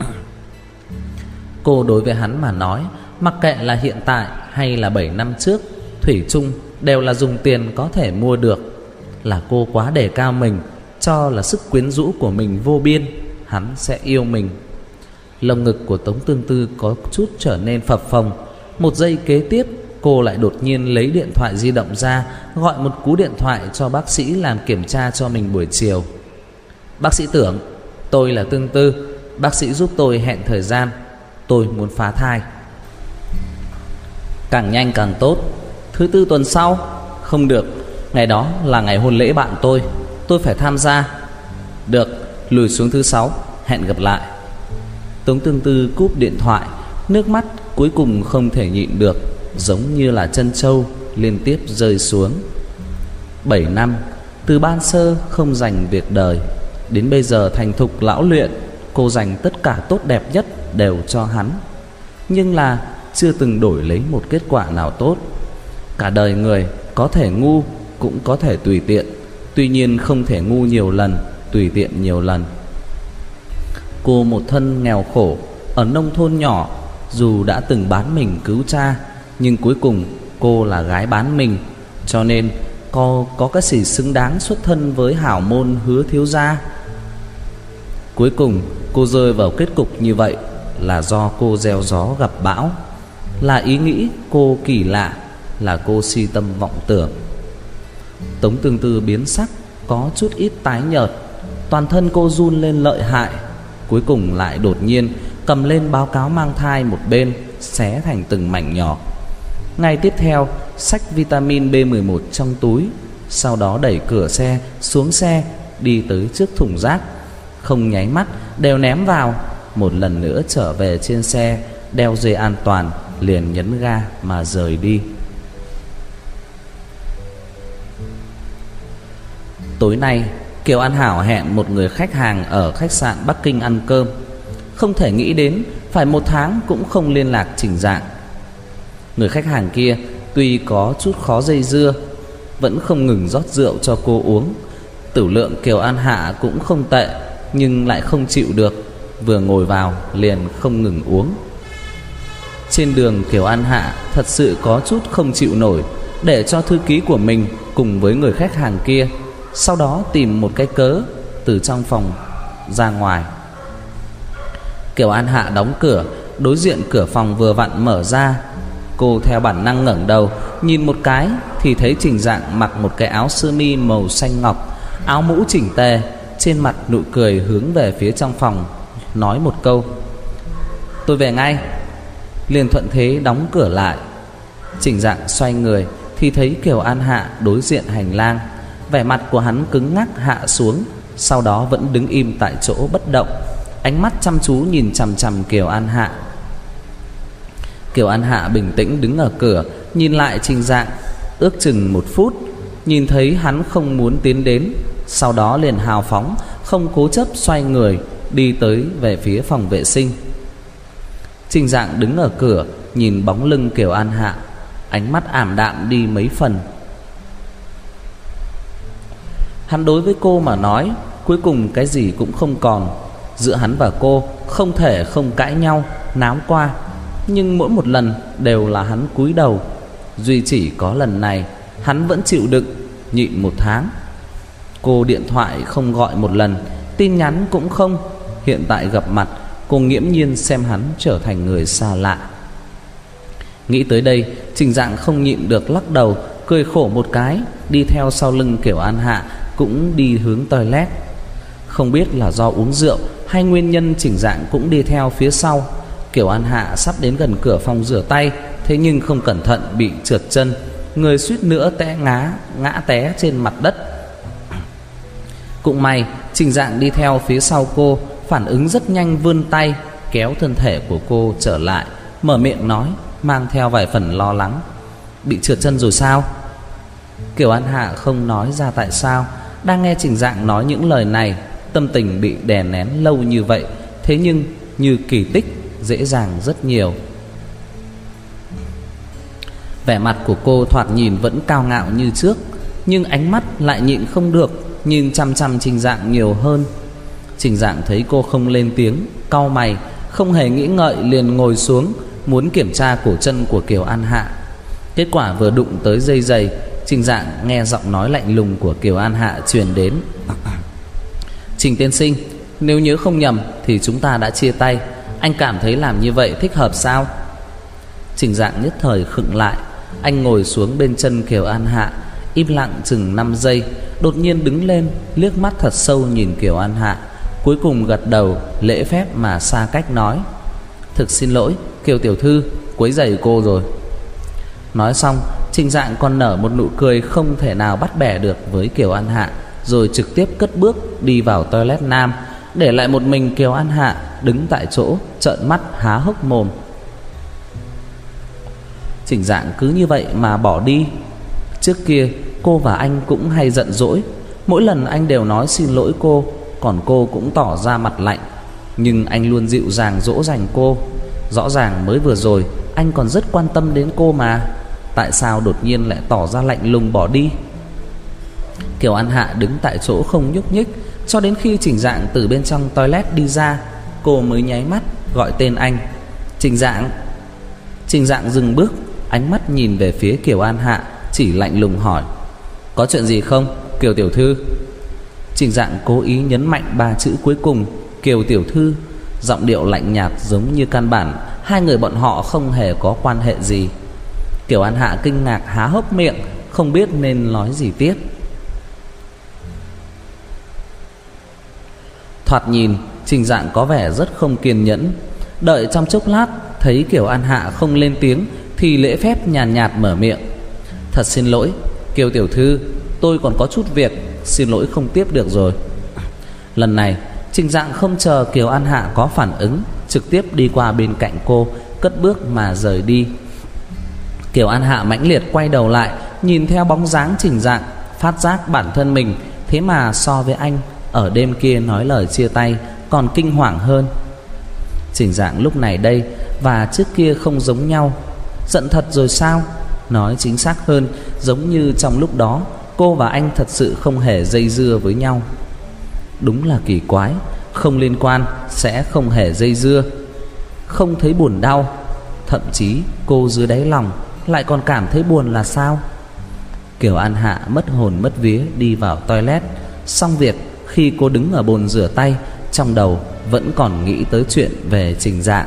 Cô đối với hắn mà nói, mặc kệ là hiện tại hay là 7 năm trước, thủy chung đều là dùng tiền có thể mua được. Là cô quá đề cao mình, cho là sức quyến rũ của mình vô biên, hắn sẽ yêu mình. Lồng ngực của Tống Tương Tư có chút trở nên phập phồng. Một giây kế tiếp, cô lại đột nhiên lấy điện thoại di động ra, gọi một cú điện thoại cho bác sĩ làm kiểm tra cho mình buổi chiều. Bác sĩ Tưởng, tôi là Tương Tư, bác sĩ giúp tôi hẹn thời gian, tôi muốn phá thai. Càng nhanh càng tốt. Thứ tư tuần sau. Không được, Ngày đó là ngày hôn lễ bạn tôi phải tham gia. Được, lùi xuống thứ 6, hẹn gặp lại. Tống Tương Tư cúp điện thoại. Nước mắt cuối cùng không thể nhịn được, giống như là chân trâu liên tiếp rơi xuống. 7 năm, từ ban sơ không dành việc đời, đến bây giờ thành thục lão luyện, cô dành tất cả tốt đẹp nhất đều cho hắn. Nhưng là chưa từng đổi lấy một kết quả nào tốt. Cả đời người có thể ngu cũng có thể tùy tiện, tuy nhiên không thể ngu nhiều lần, tùy tiện nhiều lần. Cô một thân nghèo khổ ở nông thôn nhỏ, dù đã từng bán mình cứu cha, nhưng cuối cùng cô là gái bán mình, cho nên cô có cái gì xứng đáng xuất thân với hảo môn Hứa thiếu gia. Cuối cùng cô rơi vào kết cục như vậy là do cô gieo gió gặp bão, là ý nghĩ cô kỳ lạ, là cô si tâm vọng tưởng. Tống Tương Tư biến sắc, có chút ít tái nhợt, toàn thân cô run lên lợi hại. Cuối cùng lại đột nhiên cầm lên báo cáo mang thai một bên, xé thành từng mảnh nhỏ. Ngày tiếp theo xách vitamin B11 trong túi, sau đó đẩy cửa xe xuống xe, đi tới trước thùng rác, không nháy mắt đều ném vào. Một lần nữa trở về trên xe, đeo dây an toàn, liền nhấn ga mà rời đi. Tối nay Kiều An Hảo hẹn một người khách hàng ở khách sạn Bắc Kinh ăn cơm. Không thể nghĩ đến phải 1 tháng cũng không liên lạc Trình Dạng. Người khách hàng kia tuy có chút khó dây dưa, vẫn không ngừng rót rượu cho cô uống. Tửu lượng Kiều An Hạ cũng không tệ, nhưng lại không chịu được, vừa ngồi vào liền không ngừng uống. Trên đường Kiều An Hạ thật sự có chút không chịu nổi, để cho thư ký của mình cùng với người khách hàng kia, sau đó tìm một cái cớ từ trong phòng ra ngoài. Kiều An Hạ đóng cửa, đối diện cửa phòng vừa vặn mở ra. Cô theo bản năng ngẩng đầu nhìn một cái thì thấy Trình Dạng mặc một cái áo sơ mi màu xanh ngọc, áo mũ chỉnh tề, trên mặt nụ cười hướng về phía trong phòng, nói một câu: "Tôi về ngay." Liền thuận thế đóng cửa lại. Trình Dạng xoay người thì thấy Kiều An Hạ đối diện hành lang. Vẻ mặt của hắn cứng ngắc hạ xuống, sau đó vẫn đứng im tại chỗ bất động, ánh mắt chăm chú nhìn chằm chằm Kiều An Hạ. Kiều An Hạ bình tĩnh đứng ở cửa, nhìn lại Trình Dạng ước chừng 1 phút, nhìn thấy hắn không muốn tiến đến, sau đó liền hào phóng không cố chấp xoay người đi tới về phía phòng vệ sinh. Trình Dạng đứng ở cửa nhìn bóng lưng Kiều An Hạ, ánh mắt ảm đạm đi mấy phần. Hắn đối với cô mà nói, cuối cùng cái gì cũng không còn. Giữa hắn và cô không thể không cãi nhau, náo qua, nhưng mỗi một lần đều là hắn cúi đầu. Duy chỉ có lần này hắn vẫn chịu đựng, nhịn 1 tháng. Cô điện thoại không gọi một lần, tin nhắn cũng không. Hiện tại gặp mặt, cô nghiễm nhiên xem hắn trở thành người xa lạ. Nghĩ tới đây, Trình Dạng không nhịn được lắc đầu, cười khổ một cái, đi theo sau lưng Kiều An Hạ, cũng đi hướng toilet. Không biết là do uống rượu hay nguyên nhân, Trình Dạng cũng đi theo phía sau. Kiều An Hạ sắp đến gần cửa phòng rửa tay, thế nhưng không cẩn thận bị trượt chân, người suýt nữa ngã té trên mặt đất. Cũng may Trình Dạng đi theo phía sau cô, phản ứng rất nhanh, vươn tay kéo thân thể của cô trở lại, mở miệng nói mang theo vài phần lo lắng: "Bị trượt chân rồi sao?" Kiều An Hạ không nói ra tại sao. Đang nghe Trình Dạng nói những lời này, tâm tình bị đè nén lâu như vậy, thế nhưng như kỳ tích dễ dàng rất nhiều. Vẻ mặt của cô thoạt nhìn vẫn cao ngạo như trước, nhưng ánh mắt lại nhịn không được nhìn chăm chăm Trình Dạng nhiều hơn. Trình Dạng thấy cô không lên tiếng, cau mày, không hề nghĩ ngợi liền ngồi xuống, muốn kiểm tra cổ chân của Kiều An Hạ. Kết quả vừa đụng tới dây giày, Trình Dạng nghe giọng nói lạnh lùng của Kiều An Hạ truyền đến: "Trình tiên sinh, nếu nhớ không nhầm thì chúng ta đã chia tay. Anh cảm thấy làm như vậy thích hợp sao?" Trình Dạng nhất thời khựng lại. Anh ngồi xuống bên chân Kiều An Hạ, im lặng chừng 5 giây, đột nhiên đứng lên, liếc mắt thật sâu nhìn Kiều An Hạ, cuối cùng gật đầu lễ phép mà xa cách nói: "Thực xin lỗi Kiều tiểu thư, quấy rầy cô rồi." Nói xong Trình Dạng còn nở một nụ cười không thể nào bắt bẻ được với Kiều An Hạ, rồi trực tiếp cất bước đi vào toilet nam, để lại một mình Kiều An Hạ đứng tại chỗ trợn mắt há hốc mồm. Trình Dạng cứ như vậy mà bỏ đi. Trước kia cô và anh cũng hay giận dỗi, mỗi lần anh đều nói xin lỗi cô, còn cô cũng tỏ ra mặt lạnh. Nhưng anh luôn dịu dàng dỗ dành cô. Rõ ràng mới vừa rồi anh còn rất quan tâm đến cô mà, tại sao đột nhiên lại tỏ ra lạnh lùng bỏ đi? Kiều An Hạ đứng tại chỗ không nhúc nhích, cho đến khi Trình Dạng từ bên trong toilet đi ra, cô mới nháy mắt gọi tên anh. Trình Dạng. Trình Dạng dừng bước, ánh mắt nhìn về phía Kiều An Hạ, chỉ lạnh lùng hỏi: có chuyện gì không, Kiều tiểu thư? Trình Dạng cố ý nhấn mạnh ba chữ cuối cùng, Kiều tiểu thư, giọng điệu lạnh nhạt giống như căn bản hai người bọn họ không hề có quan hệ gì. Kiều An Hạ kinh ngạc há hốc miệng, không biết nên nói gì tiếp. Thoạt nhìn Trình Dạng có vẻ rất không kiên nhẫn. Đợi trong chốc lát thấy Kiều An Hạ không lên tiếng thì lễ phép nhàn nhạt mở miệng: thật xin lỗi Kiều tiểu thư, tôi còn có chút việc, xin lỗi không tiếp được rồi. Lần này Trình Dạng không chờ Kiều An Hạ có phản ứng, trực tiếp đi qua bên cạnh cô, cất bước mà rời đi. Kiều An Hạ mãnh liệt quay đầu lại, nhìn theo bóng dáng Trình Dạng, phát giác bản thân mình thế mà so với anh ở đêm kia nói lời chia tay còn kinh hoàng hơn. Trình Dạng lúc này đây và trước kia không giống nhau. Giận thật rồi sao? Nói chính xác hơn, giống như trong lúc đó cô và anh thật sự không hề dây dưa với nhau. Đúng là kỳ quái, không liên quan sẽ không hề dây dưa, không thấy buồn đau. Thậm chí cô dưới đáy lòng lại còn cảm thấy buồn là sao? Kiều An Hạ mất hồn mất vía đi vào toilet. Xong việc, khi cô đứng ở bồn rửa tay, trong đầu vẫn còn nghĩ tới chuyện về Trình Dạng.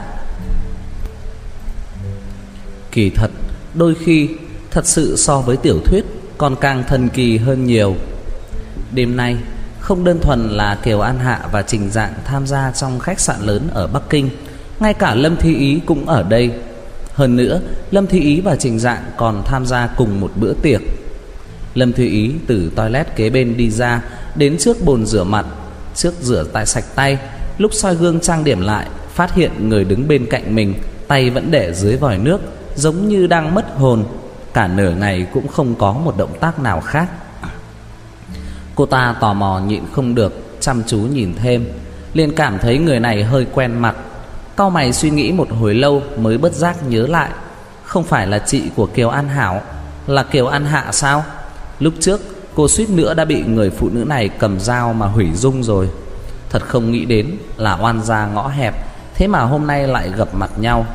Kỳ thật, đôi khi thật sự so với tiểu thuyết còn càng thần kỳ hơn nhiều. Đêm nay không đơn thuần là Kiều An Hạ và Trình Dạng tham gia trong khách sạn lớn ở Bắc Kinh, ngay cả Lâm Thi Ý cũng ở đây. Hơn nữa, Lâm Thi Ý và Trình Dạng còn tham gia cùng một bữa tiệc. Lâm Thi Ý từ toilet kế bên đi ra, đến trước bồn rửa mặt, trước rửa tay sạch tay, lúc soi gương trang điểm lại, phát hiện người đứng bên cạnh mình tay vẫn để dưới vòi nước, giống như đang mất hồn. Cả nửa ngày cũng không có một động tác nào khác. Cô ta tò mò nhịn không được, chăm chú nhìn thêm, liền cảm thấy người này hơi quen mặt. Cau mày suy nghĩ một hồi lâu mới bất giác nhớ lại, không phải là chị của Kiều An Hảo, là Kiều An Hạ sao? Lúc trước cô suýt nữa đã bị người phụ nữ này cầm dao mà hủy dung rồi. Thật không nghĩ đến là oan gia ngõ hẹp, thế mà hôm nay lại gặp mặt nhau.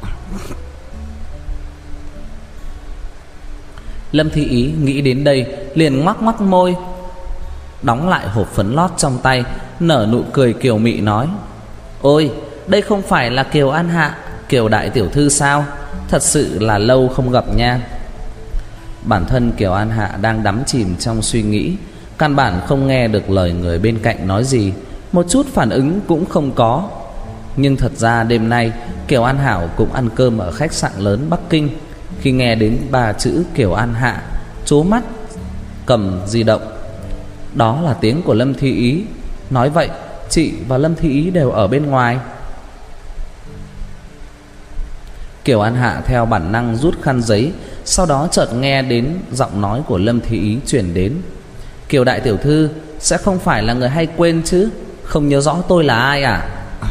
Lâm Thi Ý nghĩ đến đây liền ngoắc ngoắc môi, đóng lại hộp phấn lót trong tay, nở nụ cười kiều mị nói: ôi, đây không phải là Kiều An Hạ, Kiều đại tiểu thư sao? Thật sự là lâu không gặp nha. Bản thân Kiều An Hạ đang đắm chìm trong suy nghĩ, căn bản không nghe được lời người bên cạnh nói gì, một chút phản ứng cũng không có. Nhưng thật ra đêm nay Kiều An Hảo cũng ăn cơm ở khách sạn lớn Bắc Kinh. Khi nghe đến ba chữ Kiều An Hạ, trố mắt cầm di động. Đó là tiếng của Lâm Thi Ý. Nói vậy chị và Lâm Thi Ý đều ở bên ngoài. Kiều An Hạ theo bản năng rút khăn giấy, sau đó chợt nghe đến giọng nói của Lâm Thi Ý truyền đến: Kiều đại tiểu thư sẽ không phải là người hay quên chứ? Không nhớ rõ tôi là ai à?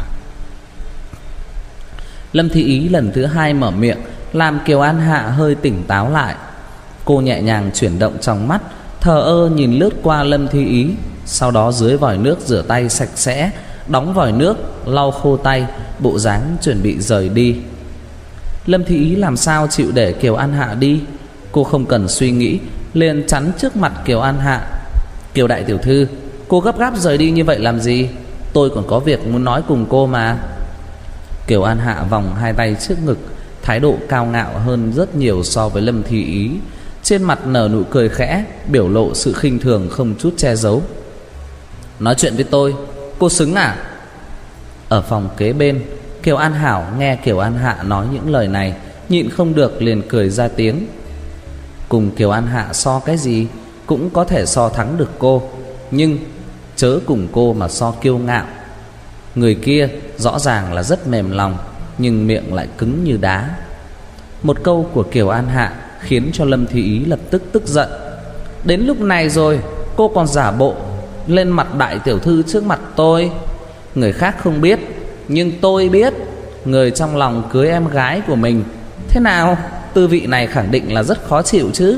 Lâm Thi Ý lần thứ hai mở miệng, làm Kiều An Hạ hơi tỉnh táo lại. Cô nhẹ nhàng chuyển động trong mắt, thờ ơ nhìn lướt qua Lâm Thi Ý, sau đó dưới vòi nước rửa tay sạch sẽ, đóng vòi nước, lau khô tay, bộ dáng chuẩn bị rời đi. Lâm Thi Ý làm sao chịu để Kiều An Hạ đi? Cô không cần suy nghĩ, liền chắn trước mặt Kiều An Hạ. Kiều đại tiểu thư, cô gấp gáp rời đi như vậy làm gì? Tôi còn có việc muốn nói cùng cô mà. Kiều An Hạ vòng hai tay trước ngực, thái độ cao ngạo hơn rất nhiều so với Lâm Thi Ý. Trên mặt nở nụ cười khẽ, biểu lộ sự khinh thường không chút che giấu. Nói chuyện với tôi, cô xứng à? Ở phòng kế bên, Kiều An Hảo nghe Kiều An Hạ nói những lời này, nhịn không được liền cười ra tiếng. Cùng Kiều An Hạ so cái gì, cũng có thể so thắng được cô, nhưng chớ cùng cô mà so kiêu ngạo. Người kia rõ ràng là rất mềm lòng, nhưng miệng lại cứng như đá. Một câu của Kiều An Hạ khiến cho Lâm Thi Ý lập tức tức giận. Đến lúc này rồi cô còn giả bộ lên mặt đại tiểu thư trước mặt tôi. Người khác không biết, nhưng tôi biết. Người trong lòng cưới em gái của mình. Thế nào, tư vị này khẳng định là rất khó chịu chứ.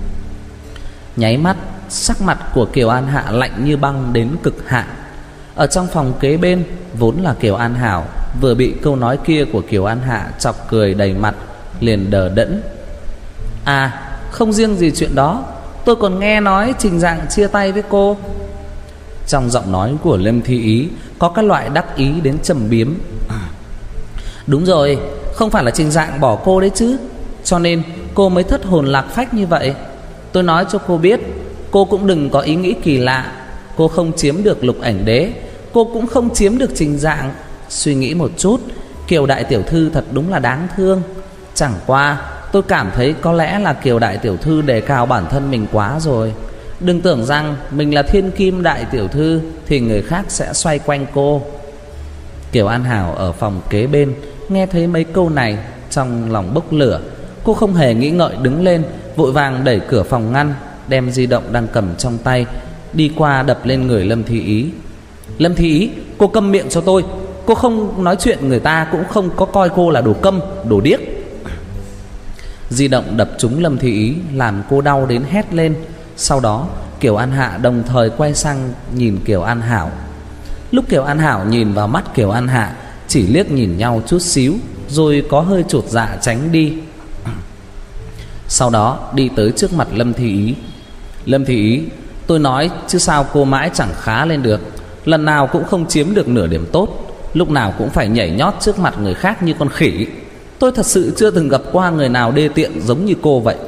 Nháy mắt, sắc mặt của Kiều An Hạ lạnh như băng đến cực hạn. Ở trong phòng kế bên vốn là Kiều An Hảo, vừa bị câu nói kia của Kiều An Hạ chọc cười đầy mặt, liền đờ đẫn. À, không riêng gì chuyện đó, tôi còn nghe nói Trình Dạng chia tay với cô. Trong giọng nói của Lâm Thi Ý có cái loại đắc ý đến trầm biếm. Đúng rồi, không phải là Trình Dạng bỏ cô đấy chứ, cho nên cô mới thất hồn lạc phách như vậy. Tôi nói cho cô biết, cô cũng đừng có ý nghĩ kỳ lạ. Cô không chiếm được Lục Ảnh Đế, cô cũng không chiếm được Trình Dạng. Suy nghĩ một chút, Kiều đại tiểu thư thật đúng là đáng thương. Chẳng qua tôi cảm thấy có lẽ là Kiều đại tiểu thư đề cao bản thân mình quá rồi. Đừng tưởng rằng mình là thiên kim đại tiểu thư thì người khác sẽ xoay quanh cô. Kiều An Hảo ở phòng kế bên nghe thấy mấy câu này, trong lòng bốc lửa. Cô không hề nghĩ ngợi đứng lên, vội vàng đẩy cửa phòng ngăn, đem di động đang cầm trong tay đi qua đập lên người Lâm Thi Ý. Lâm Thi Ý, cô câm miệng cho tôi. Cô không nói chuyện, người ta cũng không có coi cô là đồ câm, đồ điếc. Di động đập trúng Lâm Thi Ý làm cô đau đến hét lên. Sau đó Kiều An Hạ đồng thời quay sang nhìn Kiều An Hảo. Lúc Kiều An Hảo nhìn vào mắt Kiều An Hạ, chỉ liếc nhìn nhau chút xíu, rồi có hơi chột dạ tránh đi. Sau đó đi tới trước mặt Lâm Thi Ý. Lâm Thi Ý, tôi nói chứ sao cô mãi chẳng khá lên được. Lần nào cũng không chiếm được nửa điểm tốt, lúc nào cũng phải nhảy nhót trước mặt người khác như con khỉ. Tôi thật sự chưa từng gặp qua người nào đê tiện giống như cô vậy.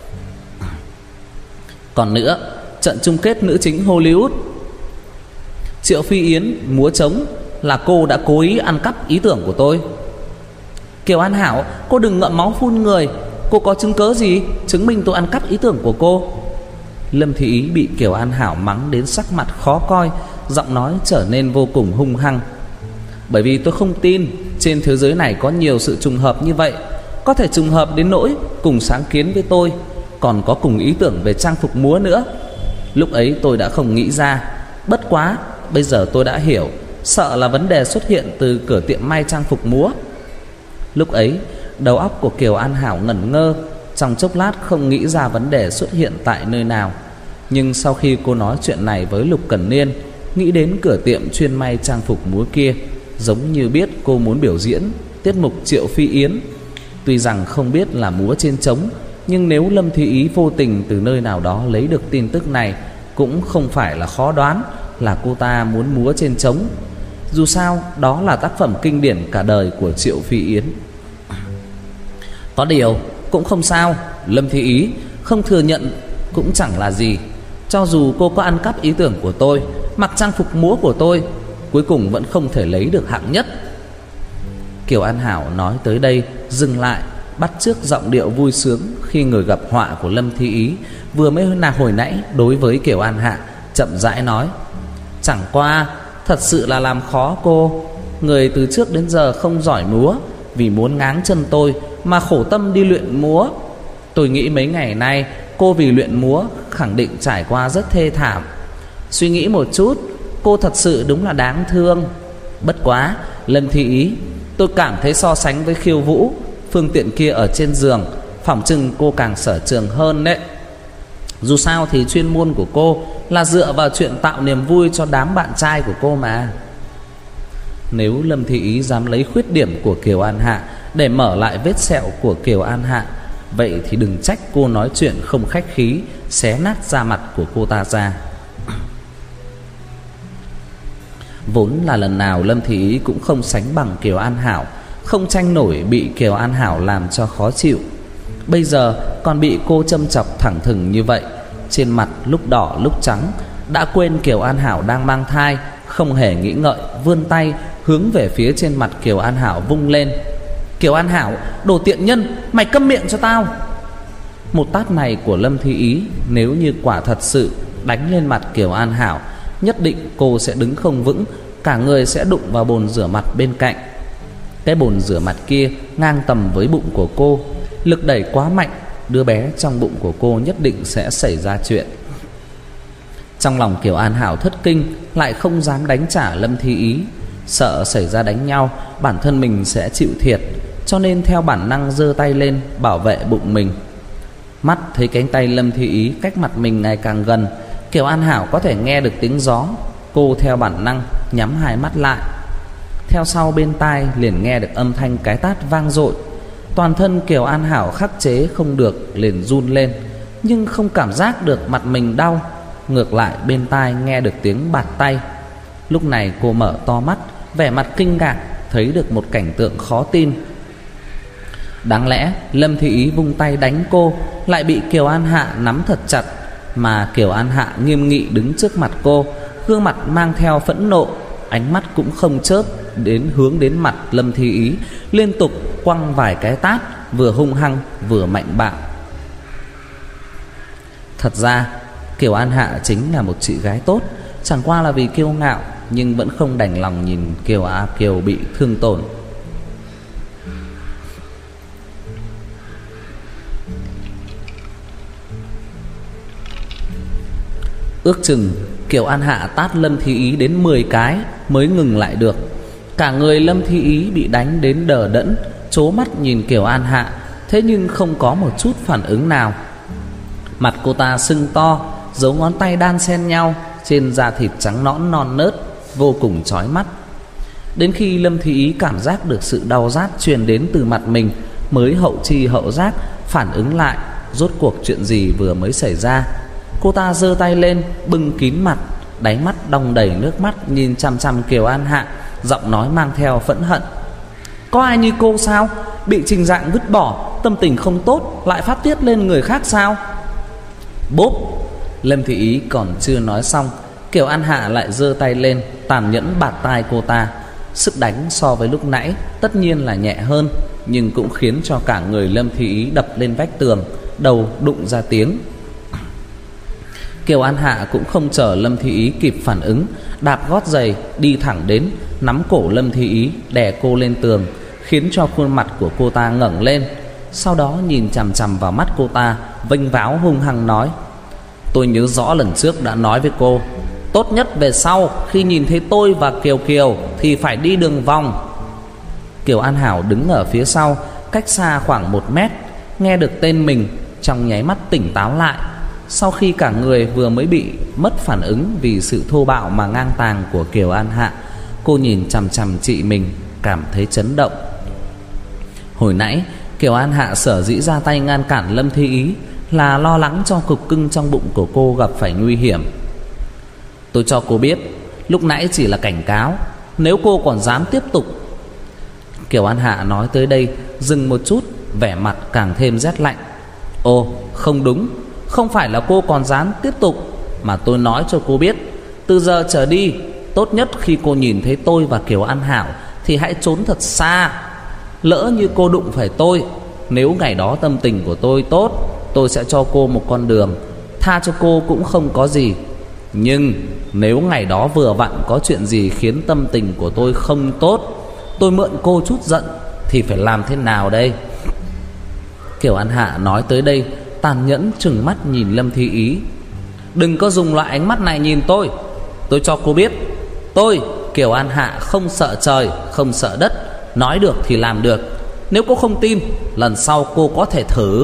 Còn nữa, trận chung kết nữ chính Hollywood, Triệu Phi Yến múa trống là cô đã cố ý ăn cắp ý tưởng của tôi. Kiều An Hảo, cô đừng ngậm máu phun người. Cô có chứng cớ gì chứng minh tôi ăn cắp ý tưởng của cô? Lâm Thi Ý bị Kiều An Hảo mắng đến sắc mặt khó coi, giọng nói trở nên vô cùng hung hăng. Bởi vì tôi không tin trên thế giới này có nhiều sự trùng hợp như vậy. Có thể trùng hợp đến nỗi cùng sáng kiến với tôi, còn có cùng ý tưởng về trang phục múa nữa. Lúc ấy tôi đã không nghĩ ra. Bất quá bây giờ tôi đã hiểu, sợ là vấn đề xuất hiện từ cửa tiệm may trang phục múa. Lúc ấy đầu óc của Kiều An Hảo ngẩn ngơ, trong chốc lát không nghĩ ra vấn đề xuất hiện tại nơi nào. Nhưng sau khi cô nói chuyện này với Lục Cẩn Niên, nghĩ đến cửa tiệm chuyên may trang phục múa kia, giống như biết cô muốn biểu diễn tiết mục Triệu Phi Yến. Tuy rằng không biết là múa trên trống, nhưng nếu Lâm Thi Ý vô tình từ nơi nào đó lấy được tin tức này, cũng không phải là khó đoán là cô ta muốn múa trên trống. Dù sao đó là tác phẩm kinh điển cả đời của Triệu Phi Yến. Có điều cũng không sao, Lâm Thi Ý không thừa nhận cũng chẳng là gì. Cho dù cô có ăn cắp ý tưởng của tôi, mặc trang phục múa của tôi, cuối cùng vẫn không thể lấy được hạng nhất. Kiều An Hảo nói tới đây dừng lại, bắt chước giọng điệu vui sướng khi người gặp họa của Lâm Thi Ý vừa mới hồi nãy đối với Kiều An Hạ, chậm rãi nói: chẳng qua thật sự là làm khó cô. Người từ trước đến giờ không giỏi múa, vì muốn ngáng chân tôi mà khổ tâm đi luyện múa. Tôi nghĩ mấy ngày nay cô vì luyện múa khẳng định trải qua rất thê thảm. Suy nghĩ một chút, cô thật sự đúng là đáng thương. Bất quá Lâm Thi Ý, tôi cảm thấy so sánh với khiêu vũ, phương tiện kia ở trên giường, phỏng chừng cô càng sở trường hơn đấy. Dù sao thì chuyên môn của cô là dựa vào chuyện tạo niềm vui cho đám bạn trai của cô mà. Nếu Lâm Thi Ý dám lấy khuyết điểm của Kiều An Hạ để mở lại vết sẹo của Kiều An Hạ, vậy thì đừng trách cô nói chuyện không khách khí, xé nát da mặt của cô ta ra. Vốn là lần nào Lâm Thi Ý cũng không sánh bằng Kiều An Hảo, không tranh nổi, bị Kiều An Hảo làm cho khó chịu. Bây giờ còn bị cô châm chọc thẳng thừng như vậy, trên mặt lúc đỏ lúc trắng, đã quên Kiều An Hảo đang mang thai, không hề nghĩ ngợi vươn tay hướng về phía trên mặt Kiều An Hảo vung lên. Kiều An Hảo, đồ tiện nhân, mày câm miệng cho tao. Một tát này của Lâm Thi Ý nếu như quả thật sự đánh lên mặt Kiều An Hảo, nhất định cô sẽ đứng không vững, cả người sẽ đụng vào bồn rửa mặt bên cạnh. Cái bồn rửa mặt kia ngang tầm với bụng của cô, lực đẩy quá mạnh, đứa bé trong bụng của cô nhất định sẽ xảy ra chuyện. Trong lòng Kiều An Hảo thất kinh, lại không dám đánh trả Lâm Thi Ý, sợ xảy ra đánh nhau bản thân mình sẽ chịu thiệt, cho nên theo bản năng giơ tay lên bảo vệ bụng mình. Mắt thấy cánh tay Lâm Thi Ý cách mặt mình ngày càng gần, Kiều An Hảo có thể nghe được tiếng gió. Cô theo bản năng nhắm hai mắt lại. Theo sau bên tai liền nghe được âm thanh cái tát vang dội. Toàn thân Kiều An Hảo khắc chế không được, liền run lên, nhưng không cảm giác được mặt mình đau. Ngược lại bên tai nghe được tiếng bạt tay. Lúc này cô mở to mắt, vẻ mặt kinh ngạc, thấy được một cảnh tượng khó tin. Đáng lẽ Lâm Thi Ý vung tay đánh cô, lại bị Kiều An Hạ nắm thật chặt, mà Kiều An Hạ nghiêm nghị đứng trước mặt cô, gương mặt mang theo phẫn nộ, ánh mắt cũng không chớp hướng đến mặt Lâm Thi Ý, liên tục quăng vài cái tát, vừa hung hăng vừa mạnh bạo. Thật ra Kiều An Hạ chính là một chị gái tốt, chẳng qua là vì kiêu ngạo nhưng vẫn không đành lòng nhìn Kiều bị thương tổn. Ước chừng Kiều An Hạ tát Lâm Thi Ý đến 10 cái mới ngừng lại được. Cả người Lâm Thi Ý bị đánh đến đờ đẫn, trố mắt nhìn Kiều An Hạ, thế nhưng không có một chút phản ứng nào. Mặt cô ta sưng to, dấu ngón tay đan xen nhau trên da thịt trắng nõn non nớt, vô cùng chói mắt. Đến khi Lâm Thi Ý cảm giác được sự đau rát truyền đến từ mặt mình, mới hậu chi hậu giác phản ứng lại rốt cuộc chuyện gì vừa mới xảy ra. Cô ta giơ tay lên bưng kín mặt, đáy mắt đong đầy nước mắt, nhìn chằm chằm Kiều An Hạ, giọng nói mang theo phẫn hận. Có ai như cô sao? Bị Trình Dạng vứt bỏ, tâm tình không tốt lại phát tiết lên người khác sao? Bốp! Lâm Thi Ý còn chưa nói xong, Kiều An Hạ lại giơ tay lên tàn nhẫn bạt tai cô ta. Sức đánh so với lúc nãy tất nhiên là nhẹ hơn, nhưng cũng khiến cho cả người Lâm Thi Ý đập lên vách tường, đầu đụng ra tiếng. Kiều An Hạ cũng không chờ Lâm Thi Ý kịp phản ứng, đạp gót giày đi thẳng đến, nắm cổ Lâm Thi Ý đè cô lên tường, khiến cho khuôn mặt của cô ta ngẩng lên. Sau đó nhìn chằm chằm vào mắt cô ta, vênh váo hung hăng nói: Tôi nhớ rõ lần trước đã nói với cô, tốt nhất về sau khi nhìn thấy tôi và Kiều thì phải đi đường vòng. Kiều An Hảo đứng ở phía sau, cách xa khoảng 1 mét, nghe được tên mình, trong nháy mắt tỉnh táo lại. Sau khi cả người vừa mới bị mất phản ứng vì sự thô bạo mà ngang tàng của Kiều An Hạ, cô nhìn chằm chằm chị mình, cảm thấy chấn động. Hồi nãy Kiều An Hạ sở dĩ ra tay ngăn cản Lâm Thi Ý là lo lắng cho cục cưng trong bụng của cô gặp phải nguy hiểm. Tôi cho cô biết, lúc nãy chỉ là cảnh cáo, nếu cô còn dám tiếp tục. Kiều An Hạ nói tới đây dừng một chút, vẻ mặt càng thêm rét lạnh. Ồ, không đúng, không phải là cô còn dám tiếp tục, mà tôi nói cho cô biết, từ giờ trở đi, tốt nhất khi cô nhìn thấy tôi và Kiều An Hảo thì hãy trốn thật xa. Lỡ như cô đụng phải tôi, nếu ngày đó tâm tình của tôi tốt, tôi sẽ cho cô một con đường, tha cho cô cũng không có gì. Nhưng nếu ngày đó vừa vặn có chuyện gì khiến tâm tình của tôi không tốt, tôi mượn cô chút giận, thì phải làm thế nào đây? Kiều An Hạ nói tới đây tàn nhẫn trừng mắt nhìn Lâm Thi Ý. Đừng có dùng loại ánh mắt này nhìn tôi. Tôi cho cô biết, tôi Kiều An Hạ không sợ trời, không sợ đất, nói được thì làm được. Nếu cô không tin, lần sau cô có thể thử.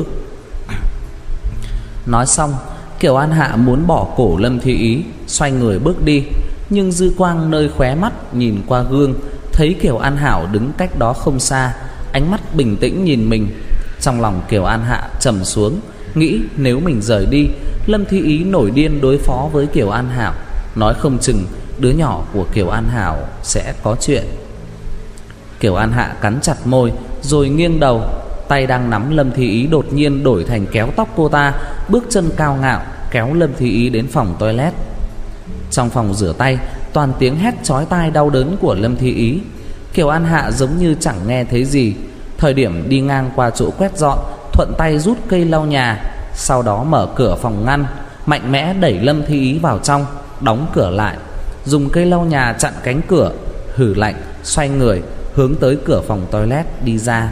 Nói xong, Kiều An Hạ muốn bỏ cổ Lâm Thi Ý, xoay người bước đi. Nhưng dư quang nơi khóe mắt nhìn qua gương, thấy Kiều An Hảo đứng cách đó không xa, ánh mắt bình tĩnh nhìn mình. Trong lòng Kiều An Hạ trầm xuống, nghĩ nếu mình rời đi, Lâm Thi Ý nổi điên đối phó với Kiều An Hảo, nói không chừng đứa nhỏ của Kiều An Hảo sẽ có chuyện. Kiều An Hạ cắn chặt môi rồi nghiêng đầu, tay đang nắm Lâm Thi Ý đột nhiên đổi thành kéo tóc cô ta, bước chân cao ngạo kéo Lâm Thi Ý đến phòng toilet. Trong phòng rửa tay toàn tiếng hét chói tai đau đớn của Lâm Thi Ý. Kiều An Hạ giống như chẳng nghe thấy gì. Thời điểm đi ngang qua chỗ quét dọn, thuận tay rút cây lau nhà, sau đó mở cửa phòng ngăn, mạnh mẽ đẩy Lâm Thi Ý vào trong, đóng cửa lại, dùng cây lau nhà chặn cánh cửa, hừ lạnh, xoay người hướng tới cửa phòng toilet đi ra.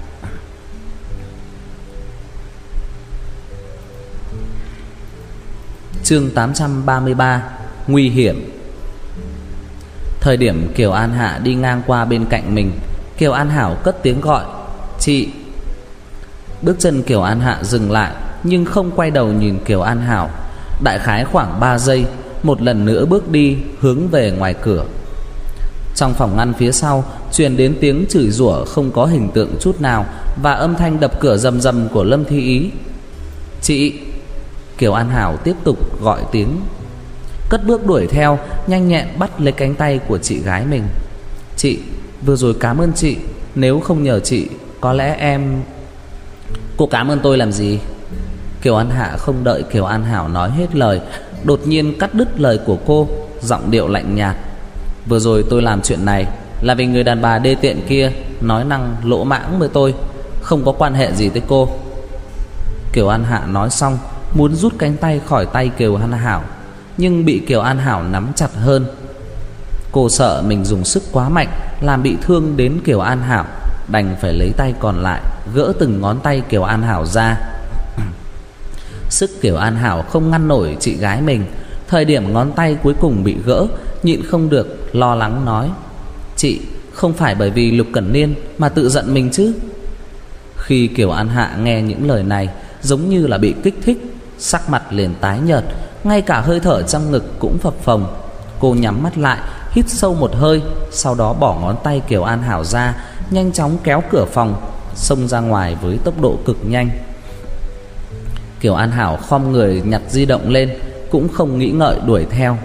Chương 833: Nguy hiểm. Thời điểm Kiều An Hạ đi ngang qua bên cạnh mình, Kiều An Hảo cất tiếng gọi: "Chị." Bước chân Kiều An Hạ dừng lại, nhưng không quay đầu nhìn Kiều An Hảo. Đại khái khoảng 3 giây, một lần nữa bước đi hướng về ngoài cửa. Trong phòng ngăn phía sau truyền đến tiếng chửi rủa không có hình tượng chút nào và âm thanh đập cửa rầm rầm của Lâm Thi Ý. "Chị." Kiều An Hảo tiếp tục gọi tiếng, cất bước đuổi theo, nhanh nhẹn bắt lấy cánh tay của chị gái mình. "Chị, vừa rồi cảm ơn chị, nếu không nhờ chị có lẽ em..." "Cô cảm ơn tôi làm gì?" Kiều An Hạ không đợi Kiều An Hảo nói hết lời, đột nhiên cắt đứt lời của cô, giọng điệu lạnh nhạt: "Vừa rồi tôi làm chuyện này là vì người đàn bà đê tiện kia nói năng lỗ mãng với tôi, không có quan hệ gì tới cô." Kiều An Hạ nói xong muốn rút cánh tay khỏi tay Kiều An Hảo, nhưng bị Kiều An Hảo nắm chặt hơn. Cô sợ mình dùng sức quá mạnh làm bị thương đến Kiều An Hảo, đành phải lấy tay còn lại gỡ từng ngón tay Kiều An Hảo ra. Sức Kiều An Hảo không ngăn nổi chị gái mình. Thời điểm ngón tay cuối cùng bị gỡ, nhịn không được lo lắng nói: "Chị, không phải bởi vì Lục Cẩn Niên mà tự giận mình chứ?" Khi Kiều An Hạ nghe những lời này, giống như là bị kích thích, sắc mặt liền tái nhợt, ngay cả hơi thở trong ngực cũng phập phồng. Cô nhắm mắt lại, hít sâu một hơi, sau đó bỏ ngón tay Kiều An Hảo ra, nhanh chóng kéo cửa phòng, xông ra ngoài với tốc độ cực nhanh. Kiều An Hảo khom người nhặt di động lên, cũng không nghĩ ngợi đuổi theo.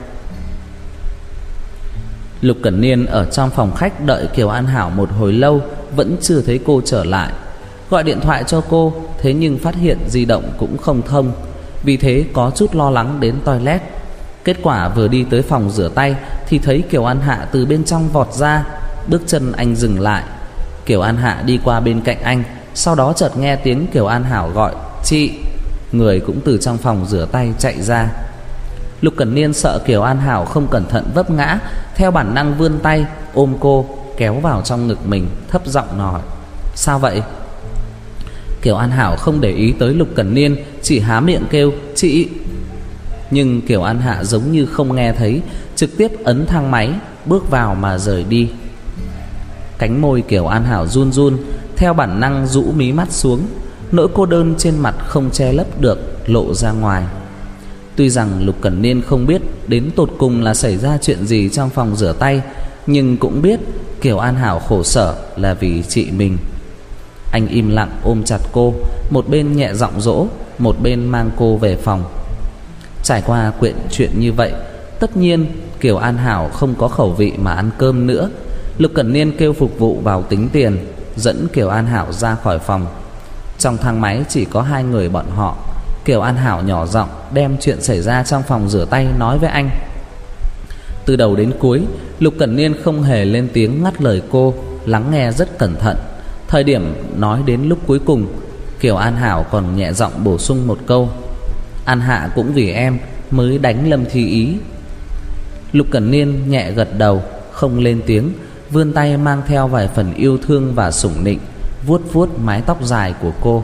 Lục Cẩn Niên ở trong phòng khách đợi Kiều An Hảo một hồi lâu, vẫn chưa thấy cô trở lại. Gọi điện thoại cho cô, thế nhưng phát hiện di động cũng không thông, vì thế có chút lo lắng đến toilet. Kết quả vừa đi tới phòng rửa tay thì thấy Kiều An Hạ từ bên trong vọt ra. Bước chân anh dừng lại. Kiều An Hạ đi qua bên cạnh anh, sau đó chợt nghe tiếng Kiều An Hảo gọi: "Chị." Người cũng từ trong phòng rửa tay chạy ra. Lục Cẩn Niên sợ Kiều An Hảo không cẩn thận vấp ngã, theo bản năng vươn tay ôm cô, kéo vào trong ngực mình, thấp giọng hỏi: "Sao vậy?" Kiều An Hảo không để ý tới Lục Cẩn Niên, chỉ há miệng kêu: "Chị." Nhưng Kiều An Hạ giống như không nghe thấy, trực tiếp ấn thang máy, bước vào mà rời đi. Cánh môi Kiều An Hảo run run, theo bản năng rũ mí mắt xuống. Nỗi cô đơn trên mặt không che lấp được, lộ ra ngoài. Tuy rằng Lục Cẩn Niên không biết đến tột cùng là xảy ra chuyện gì trong phòng rửa tay, nhưng cũng biết Kiều An Hảo khổ sở là vì chị mình. Anh im lặng ôm chặt cô, một bên nhẹ giọng dỗ, một bên mang cô về phòng. Trải qua chuyện như vậy, tất nhiên Kiều An Hảo không có khẩu vị mà ăn cơm nữa. Lục Cẩn Niên kêu phục vụ vào tính tiền, dẫn Kiều An Hảo ra khỏi phòng. Trong thang máy chỉ có hai người bọn họ. Kiều An Hảo nhỏ giọng đem chuyện xảy ra trong phòng rửa tay nói với anh. Từ đầu đến cuối, Lục Cẩn Niên không hề lên tiếng ngắt lời cô, lắng nghe rất cẩn thận. Thời điểm nói đến lúc cuối cùng, Kiều An Hảo còn nhẹ giọng bổ sung một câu: "An Hạ cũng vì em mới đánh Lâm Thi Ý." Lục Cẩn Niên nhẹ gật đầu, không lên tiếng, vươn tay mang theo vài phần yêu thương và sủng nịnh, vuốt vuốt mái tóc dài của cô.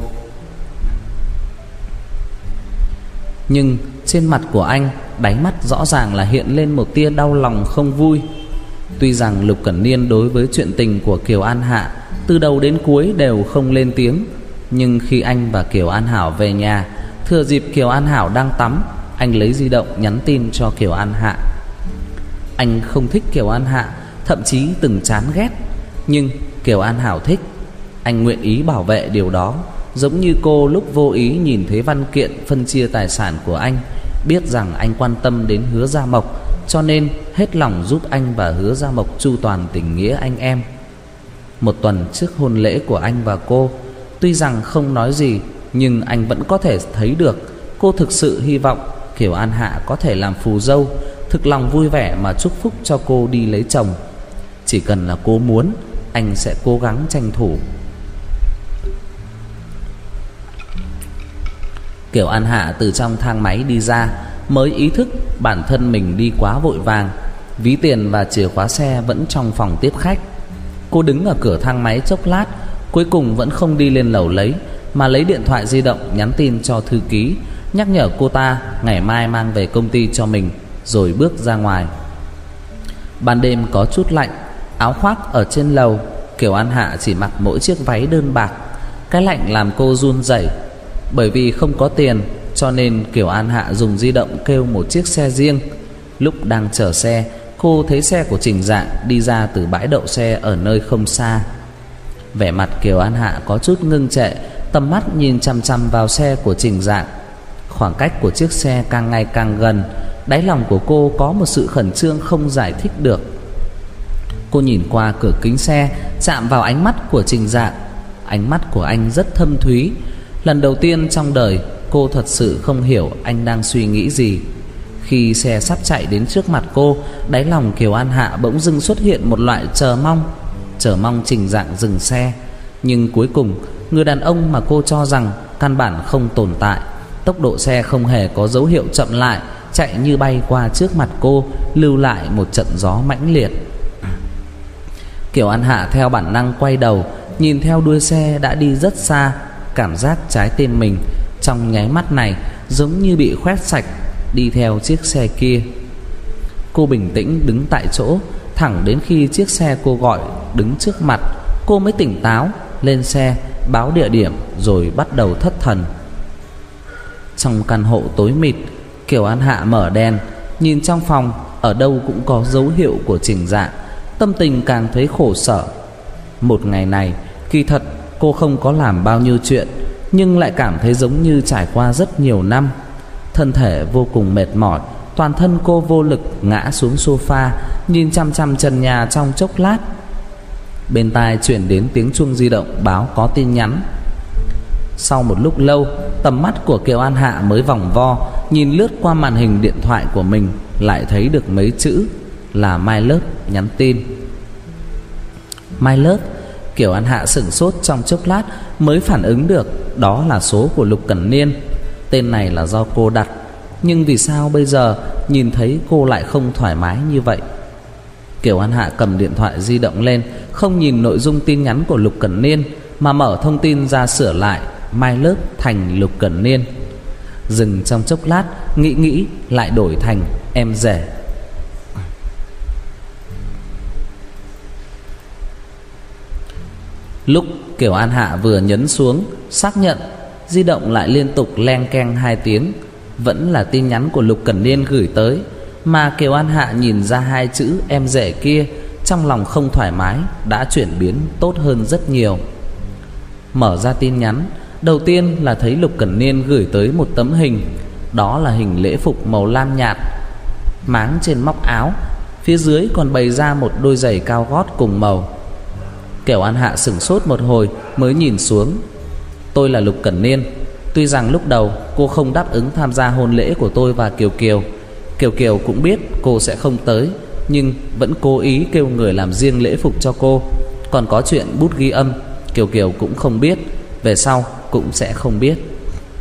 Nhưng trên mặt của anh, đáy mắt rõ ràng là hiện lên một tia đau lòng không vui. Tuy rằng Lục Cẩn Niên đối với chuyện tình của Kiều An Hạ từ đầu đến cuối đều không lên tiếng, nhưng khi anh và Kiều An Hảo về nhà, thừa dịp Kiều An Hảo đang tắm, anh lấy di động nhắn tin cho Kiều An Hạ. Anh không thích Kiều An Hạ, thậm chí từng chán ghét, nhưng Kiều An Hảo thích. Anh nguyện ý bảo vệ điều đó, giống như cô lúc vô ý nhìn thấy văn kiện phân chia tài sản của anh, biết rằng anh quan tâm đến Hứa Gia Mộc, cho nên hết lòng giúp anh và Hứa Gia Mộc chu toàn tình nghĩa anh em. Một tuần trước hôn lễ của anh và cô, tuy rằng không nói gì, nhưng anh vẫn có thể thấy được cô thực sự hy vọng Kiều An Hạ có thể làm phù dâu, thực lòng vui vẻ mà chúc phúc cho cô đi lấy chồng. Chỉ cần là cô muốn, anh sẽ cố gắng tranh thủ. Kiều An Hạ từ trong thang máy đi ra, mới ý thức bản thân mình đi quá vội vàng. Ví tiền và chìa khóa xe vẫn trong phòng tiếp khách. Cô đứng ở cửa thang máy chốc lát, cuối cùng vẫn không đi lên lầu lấy, mà lấy điện thoại di động nhắn tin cho thư ký, nhắc nhở cô ta ngày mai mang về công ty cho mình, rồi bước ra ngoài. Ban đêm có chút lạnh, áo khoác ở trên lầu, Kiều An Hạ chỉ mặc mỗi chiếc váy đơn bạc. Cái lạnh làm cô run rẩy. Bởi vì không có tiền, cho nên Kiều An Hạ dùng di động kêu một chiếc xe riêng. Lúc đang chờ xe, cô thấy xe của Trình Dạng đi ra từ bãi đậu xe ở nơi không xa. Vẻ mặt Kiều An Hạ có chút ngưng trệ, tầm mắt nhìn chằm chằm vào xe của Trình Dạng. Khoảng cách của chiếc xe càng ngày càng gần, đáy lòng của cô có một sự khẩn trương không giải thích được. Cô nhìn qua cửa kính xe, chạm vào ánh mắt của Trình Dạng. Ánh mắt của anh rất thâm thúy. Lần đầu tiên trong đời cô thật sự không hiểu anh đang suy nghĩ gì. Khi xe sắp chạy đến trước mặt cô, đáy lòng Kiều An Hạ bỗng dưng xuất hiện một loại chờ mong Trình Dạng dừng xe. Nhưng cuối cùng, người đàn ông mà cô cho rằng căn bản không tồn tại, tốc độ xe không hề có dấu hiệu chậm lại, chạy như bay qua trước mặt cô, lưu lại một trận gió mãnh liệt. Kiều An Hạ theo bản năng quay đầu, nhìn theo đuôi xe đã đi rất xa. Cảm giác trái tim mình trong nháy mắt này giống như bị khoét sạch, đi theo chiếc xe kia. Cô bình tĩnh đứng tại chỗ, thẳng đến khi chiếc xe cô gọi đứng trước mặt, cô mới tỉnh táo, lên xe, báo địa điểm rồi bắt đầu thất thần. Trong căn hộ tối mịt, Kiều An Hạ mở đèn, nhìn trong phòng, ở đâu cũng có dấu hiệu của Trình Dạng. Tâm tình càng thấy khổ sở. Một ngày này, kỳ thật cô không có làm bao nhiêu chuyện, nhưng lại cảm thấy giống như trải qua rất nhiều năm. Thân thể vô cùng mệt mỏi, toàn thân cô vô lực ngã xuống sofa, nhìn chăm chăm trần nhà trong chốc lát. Bên tai chuyển đến tiếng chuông di động báo có tin nhắn. Sau một lúc lâu, tầm mắt của Kiều An Hạ mới vòng vo, nhìn lướt qua màn hình điện thoại của mình, lại thấy được mấy chữ là My Love nhắn tin. My Love. Kiều An Hạ sửng sốt trong chốc lát mới phản ứng được đó là số của Lục Cẩn Niên. Tên này là do cô đặt, nhưng vì sao bây giờ nhìn thấy cô lại không thoải mái như vậy? Kiều An Hạ cầm điện thoại di động lên, không nhìn nội dung tin nhắn của Lục Cẩn Niên, mà mở thông tin ra sửa lại My Love thành Lục Cẩn Niên. Dừng trong chốc lát, nghĩ lại đổi thành em rể. Lúc Kiều An Hạ vừa nhấn xuống xác nhận, di động lại liên tục leng keng 2 tiếng. Vẫn là tin nhắn của Lục Cẩn Niên gửi tới, mà Kiều An Hạ nhìn ra 2 chữ em rể kia, trong lòng không thoải mái đã chuyển biến tốt hơn rất nhiều. Mở ra tin nhắn, đầu tiên là thấy Lục Cẩn Niên gửi tới một tấm hình. Đó là hình lễ phục màu lam nhạt, máng trên móc áo, phía dưới còn bày ra một đôi giày cao gót cùng màu. Kiều An Hạ sửng sốt một hồi mới nhìn xuống. Tôi là Lục Cẩn Niên. Tuy rằng lúc đầu cô không đáp ứng tham gia hôn lễ của tôi và Kiều Kiều, Kiều Kiều cũng biết cô sẽ không tới, nhưng vẫn cố ý kêu người làm riêng lễ phục cho cô. Còn có chuyện bút ghi âm, Kiều Kiều cũng không biết, về sau cũng sẽ không biết.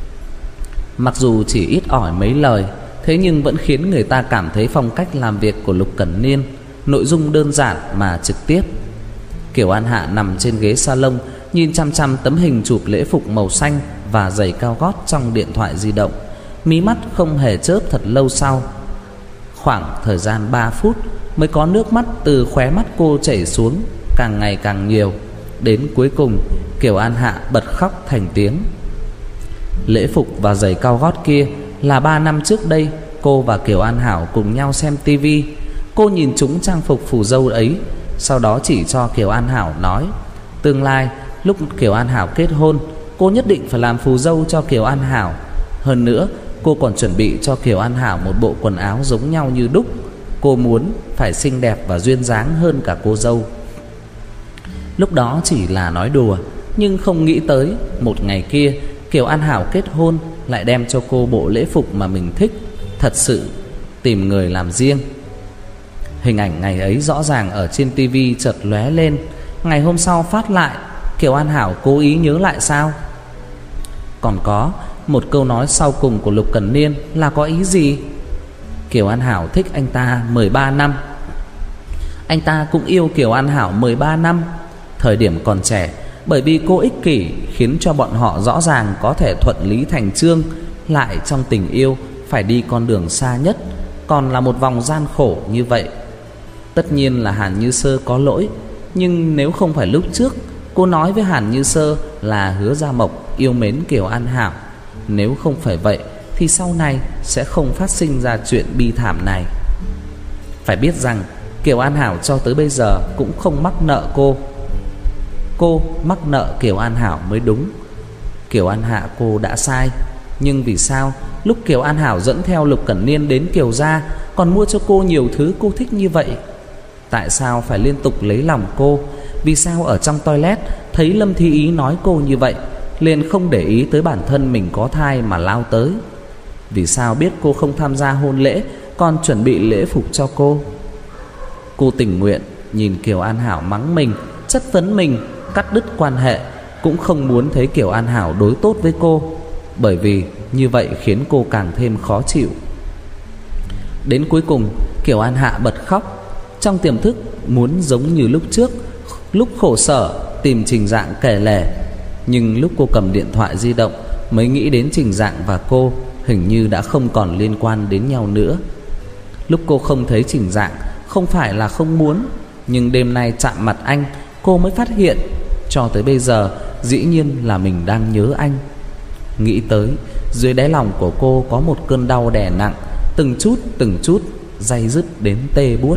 Mặc dù chỉ ít ỏi mấy lời, thế nhưng vẫn khiến người ta cảm thấy phong cách làm việc của Lục Cẩn Niên, nội dung đơn giản mà trực tiếp. Kiều An Hạ nằm trên ghế salon, nhìn chăm chăm tấm hình chụp lễ phục màu xanh và giày cao gót trong điện thoại di động, mí mắt không hề chớp thật lâu sau. Khoảng thời gian 3 phút mới có nước mắt từ khóe mắt cô chảy xuống, càng ngày càng nhiều. Đến cuối cùng Kiều An Hạ bật khóc thành tiếng. Lễ phục và giày cao gót kia là 3 năm trước đây cô và Kiều An Hảo cùng nhau xem tivi. Cô nhìn chúng trang phục phù dâu ấy, sau đó chỉ cho Kiều An Hảo nói, tương lai lúc Kiều An Hảo kết hôn, cô nhất định phải làm phù dâu cho Kiều An Hảo. Hơn nữa cô còn chuẩn bị cho Kiều An Hảo một bộ quần áo giống nhau như đúc. Cô muốn phải xinh đẹp và duyên dáng hơn cả cô dâu. Lúc đó chỉ là nói đùa, nhưng không nghĩ tới một ngày kia Kiều An Hảo kết hôn lại đem cho cô bộ lễ phục mà mình thích, thật sự tìm người làm riêng. Hình ảnh ngày ấy rõ ràng ở trên tivi chợt lóe lên. Ngày hôm sau phát lại, Kiều An Hảo cố ý nhớ lại sao? Còn có, một câu nói sau cùng của Lục Cẩn Niên là có ý gì? Kiều An Hảo thích anh ta 13 năm. Anh ta cũng yêu Kiều An Hảo 13 năm. Thời điểm còn trẻ, bởi vì cô ích kỷ khiến cho bọn họ rõ ràng có thể thuận lý thành chương, lại trong tình yêu phải đi con đường xa nhất, còn là một vòng gian khổ như vậy. Tất nhiên là Hàn Như Sơ có lỗi, nhưng nếu không phải lúc trước cô nói với Hàn Như Sơ là Hứa Gia Mộc yêu mến Kiều An Hảo, nếu không phải vậy thì sau này sẽ không phát sinh ra chuyện bi thảm này. Phải biết rằng Kiều An Hảo cho tới bây giờ cũng không mắc nợ cô. Cô mắc nợ Kiều An Hảo mới đúng. Kiều An Hạ cô đã sai, nhưng vì sao lúc Kiều An Hảo dẫn theo Lục Cẩn Niên đến Kiều gia còn mua cho cô nhiều thứ cô thích như vậy? Tại sao phải liên tục lấy lòng cô? Vì sao ở trong toilet thấy Lâm Thi Ý nói cô như vậy liền không để ý tới bản thân mình có thai mà lao tới? Vì sao biết cô không tham gia hôn lễ còn chuẩn bị lễ phục cho cô? Cô tình nguyện nhìn Kiều An Hảo mắng mình, chất vấn mình, cắt đứt quan hệ, cũng không muốn thấy Kiều An Hảo đối tốt với cô, bởi vì như vậy khiến cô càng thêm khó chịu. Đến cuối cùng Kiều An Hạ bật khóc. Trong tiềm thức muốn giống như lúc trước, lúc khổ sở tìm Trình Dạng kể lể, nhưng lúc cô cầm điện thoại di động mới nghĩ đến Trình Dạng và cô hình như đã không còn liên quan đến nhau nữa. Lúc cô không thấy Trình Dạng không phải là không muốn, nhưng đêm nay chạm mặt anh cô mới phát hiện cho tới bây giờ dĩ nhiên là mình đang nhớ anh. Nghĩ tới, dưới đáy lòng của cô có một cơn đau đè nặng, từng chút day dứt đến tê buốt.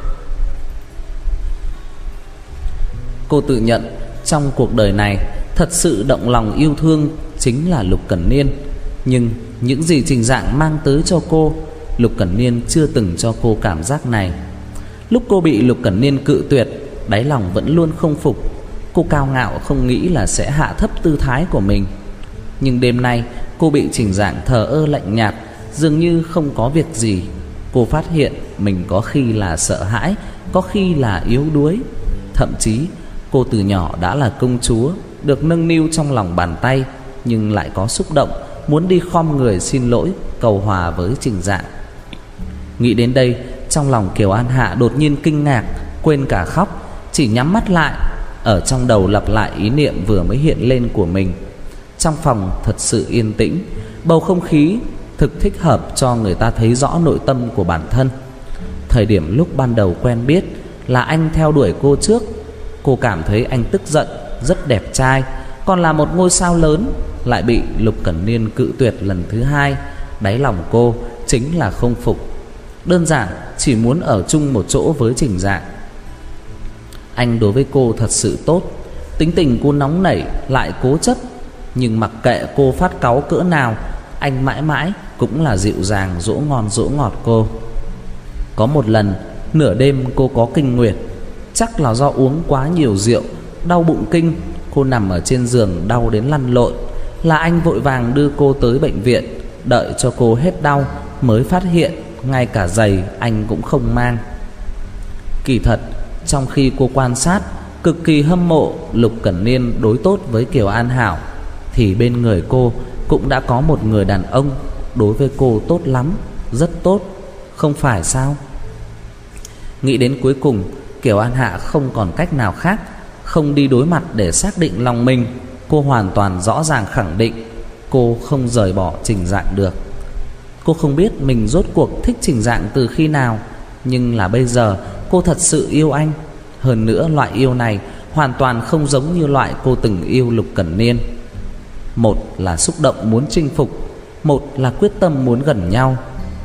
Cô tự nhận trong cuộc đời này thật sự động lòng yêu thương chính là Lục Cẩn Niên. Nhưng những gì Trình Dạng mang tới cho cô, Lục Cẩn Niên chưa từng cho cô cảm giác này. Lúc cô bị Lục Cẩn Niên cự tuyệt, đáy lòng vẫn luôn không phục. Cô cao ngạo không nghĩ là sẽ hạ thấp tư thái của mình. Nhưng đêm nay cô bị Trình Dạng thờ ơ lạnh nhạt, dường như không có việc gì. Cô phát hiện mình có khi là sợ hãi, có khi là yếu đuối. Thậm chí cô từ nhỏ đã là công chúa, được nâng niu trong lòng bàn tay, nhưng lại có xúc động muốn đi khom người xin lỗi, cầu hòa với Trình Dạng. Nghĩ đến đây, trong lòng Kiều An Hạ đột nhiên kinh ngạc, quên cả khóc, chỉ nhắm mắt lại, ở trong đầu lặp lại ý niệm vừa mới hiện lên của mình. Trong phòng thật sự yên tĩnh, bầu không khí thực thích hợp cho người ta thấy rõ nội tâm của bản thân. Thời điểm lúc ban đầu quen biết là anh theo đuổi cô trước. Cô cảm thấy anh tức giận, rất đẹp trai, còn là một ngôi sao lớn, lại bị Lục Cẩn Niên cự tuyệt lần thứ hai. Đáy lòng cô chính là không phục, đơn giản chỉ muốn ở chung một chỗ với Trình Dạng. Anh đối với cô thật sự tốt, tính tình cô nóng nảy lại cố chấp, nhưng mặc kệ cô phát cáu cỡ nào, anh mãi mãi cũng là dịu dàng dỗ ngon dỗ ngọt cô. Có một lần nửa đêm cô có kinh nguyệt, chắc là do uống quá nhiều rượu, đau bụng kinh. Cô nằm ở trên giường đau đến lăn lộn, là anh vội vàng đưa cô tới bệnh viện. Đợi cho cô hết đau mới phát hiện ngay cả giày anh cũng không mang. Kỳ thật trong khi cô quan sát, cực kỳ hâm mộ Lục Cẩn Niên đối tốt với Kiều An Hảo, thì bên người cô cũng đã có một người đàn ông đối với cô tốt lắm, rất tốt, không phải sao? Nghĩ đến cuối cùng, Kiều An Hạ không còn cách nào khác, không đi đối mặt để xác định lòng mình. Cô hoàn toàn rõ ràng khẳng định cô không rời bỏ Trình Dạng được. Cô không biết mình rốt cuộc thích Trình Dạng từ khi nào, nhưng là bây giờ cô thật sự yêu anh. Hơn nữa loại yêu này hoàn toàn không giống như loại cô từng yêu Lục Cẩn Niên. Một là xúc động muốn chinh phục, một là quyết tâm muốn gần nhau.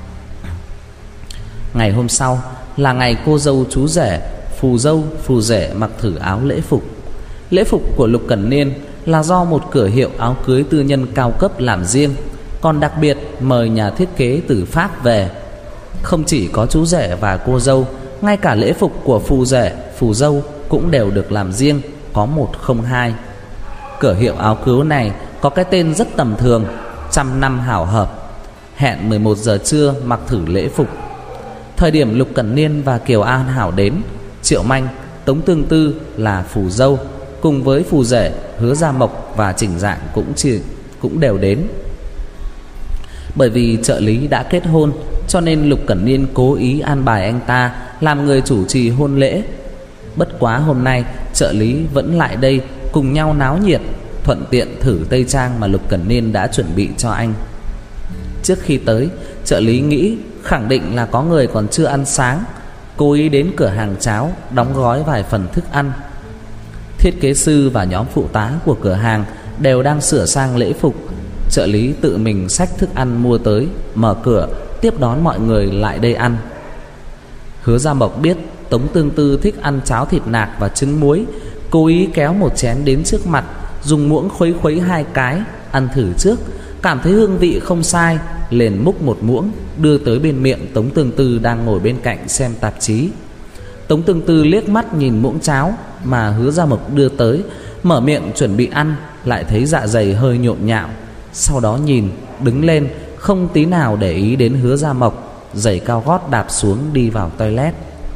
Ngày hôm sau là ngày cô dâu chú rể, phù dâu phù rể mặc thử áo lễ phục. Lễ phục của Lục Cẩn Niên là do một cửa hiệu áo cưới tư nhân cao cấp làm riêng, còn đặc biệt mời nhà thiết kế từ Pháp về. Không chỉ có chú rể và cô dâu, ngay cả lễ phục của phù rể, phù dâu cũng đều được làm riêng, có 102. Cửa hiệu áo cưới này có cái tên rất tầm thường, 100 năm hảo hợp. Hẹn 11 giờ trưa mặc thử lễ phục. Thời điểm Lục Cẩn Niên và Kiều An Hảo đến, Triệu Manh, Tống Tương Tư là phù dâu, cùng với phù rể Hứa Gia Mộc và Trình Dạng cũng đều đến. Bởi vì trợ lý đã kết hôn, cho nên Lục Cẩn Niên cố ý an bài anh ta làm người chủ trì hôn lễ. Bất quá hôm nay trợ lý vẫn lại đây cùng nhau náo nhiệt, thuận tiện thử tây trang mà Lục Cẩn Niên đã chuẩn bị cho anh. Trước khi tới, trợ lý nghĩ khẳng định là có người còn chưa ăn sáng, cố ý đến cửa hàng cháo đóng gói vài phần thức ăn. Thiết kế sư và nhóm phụ tá của cửa hàng đều đang sửa sang lễ phục. Trợ lý tự mình xách thức ăn mua tới, mở cửa tiếp đón mọi người lại đây ăn. Hứa Gia Mộc biết Tống Tương Tư thích ăn cháo thịt nạc và trứng muối, cố ý kéo một chén đến trước mặt, dùng muỗng khuấy khuấy 2 cái, ăn thử trước, cảm thấy hương vị không sai, liền múc một muỗng đưa tới bên miệng Tống Tương Tư đang ngồi bên cạnh xem tạp chí. Tống Tương Tư liếc mắt nhìn muỗng cháo mà Hứa Gia Mộc đưa tới, mở miệng chuẩn bị ăn, lại thấy dạ dày hơi nhộn nhạo. Sau đó nhìn, đứng lên, không tí nào để ý đến Hứa Gia Mộc, giày cao gót đạp xuống đi vào toilet.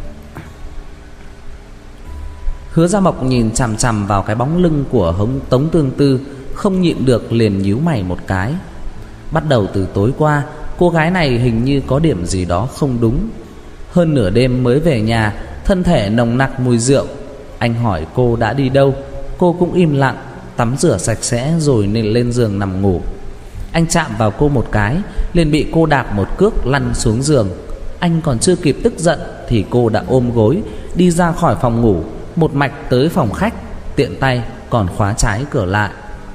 Hứa Gia Mộc nhìn chằm chằm vào cái bóng lưng của Tống Tương Tư, không nhịn được liền nhíu mày một cái. Bắt đầu từ tối qua, cô gái này hình như có điểm gì đó không đúng. Hơn nửa đêm mới về nhà, thân thể nồng nặc mùi rượu. Anh hỏi cô đã đi đâu, cô cũng im lặng, tắm rửa sạch sẽ rồi nên lên giường nằm ngủ. Anh chạm vào cô một cái, liền bị cô đạp một cước lăn xuống giường. Anh còn chưa kịp tức giận thì cô đã ôm gối đi ra khỏi phòng ngủ, một mạch tới phòng khách, tiện tay còn khóa trái cửa lại.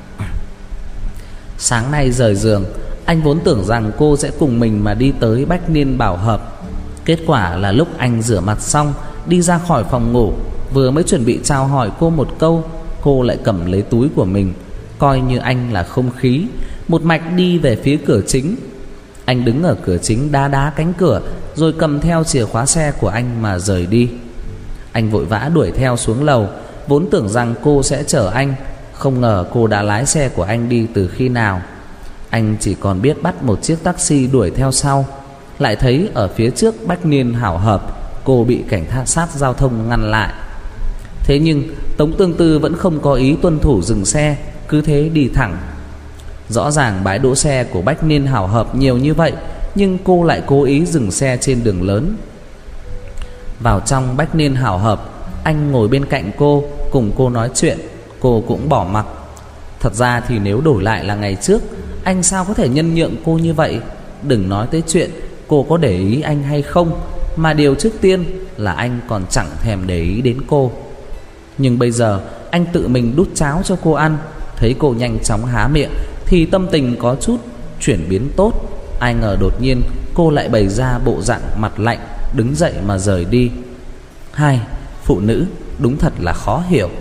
Sáng nay rời giường, anh vốn tưởng rằng cô sẽ cùng mình mà đi tới Bách Niên Bảo Hợp. Kết quả là lúc anh rửa mặt xong, đi ra khỏi phòng ngủ, vừa mới chuẩn bị chào hỏi cô một câu, cô lại cầm lấy túi của mình, coi như anh là không khí, một mạch đi về phía cửa chính. Anh đứng ở cửa chính đá đá cánh cửa, rồi cầm theo chìa khóa xe của anh mà rời đi. Anh vội vã đuổi theo xuống lầu, vốn tưởng rằng cô sẽ chở anh, không ngờ cô đã lái xe của anh đi từ khi nào. Anh chỉ còn biết bắt một chiếc taxi đuổi theo sau, lại thấy ở phía trước Bách Niên Hảo Hợp, cô bị cảnh sát giao thông ngăn lại. Thế nhưng Tống Tương Tư vẫn không có ý tuân thủ dừng xe, cứ thế đi thẳng. Rõ ràng bãi đỗ xe của Bách Niên Hảo Hợp nhiều như vậy, nhưng cô lại cố ý dừng xe trên đường lớn. Vào trong Bách Niên Hảo Hợp, anh ngồi bên cạnh cô, cùng cô nói chuyện, cô cũng bỏ mặc. Thật ra thì nếu đổi lại là ngày trước, anh sao có thể nhân nhượng cô như vậy. Đừng nói tới chuyện cô có để ý anh hay không, mà điều trước tiên là anh còn chẳng thèm để ý đến cô. Nhưng bây giờ anh tự mình đút cháo cho cô ăn, thấy cô nhanh chóng há miệng thì tâm tình có chút chuyển biến tốt. Ai ngờ đột nhiên cô lại bày ra bộ dạng mặt lạnh, đứng dậy mà rời đi. Hai, phụ nữ đúng thật là khó hiểu.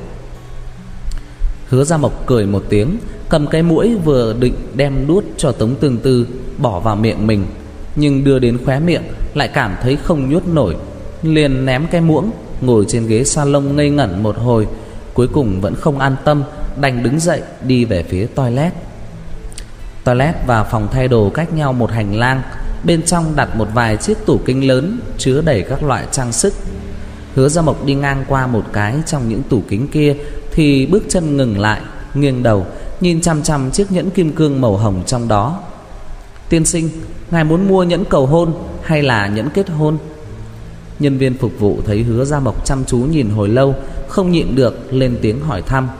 Hứa Gia Mộc cười một tiếng, cầm cái muỗng vừa định đem đút cho Tống Tương Tư bỏ vào miệng mình, nhưng đưa đến khóe miệng lại cảm thấy không nhốt nổi, liền ném cái muỗng, ngồi trên ghế salon ngây ngẩn một hồi, cuối cùng vẫn không an tâm, đành đứng dậy đi về phía toilet. Toilet và phòng thay đồ cách nhau một hành lang, bên trong đặt một vài chiếc tủ kính lớn chứa đầy các loại trang sức. Hứa Gia Mộc đi ngang qua một cái trong những tủ kính kia thì bước chân ngừng lại, nghiêng đầu nhìn chằm chằm chiếc nhẫn kim cương màu hồng trong đó. Tiên sinh, ngài muốn mua nhẫn cầu hôn hay là nhẫn kết hôn? Nhân viên phục vụ thấy Hứa Gia Mộc chăm chú nhìn hồi lâu, không nhịn được lên tiếng hỏi thăm.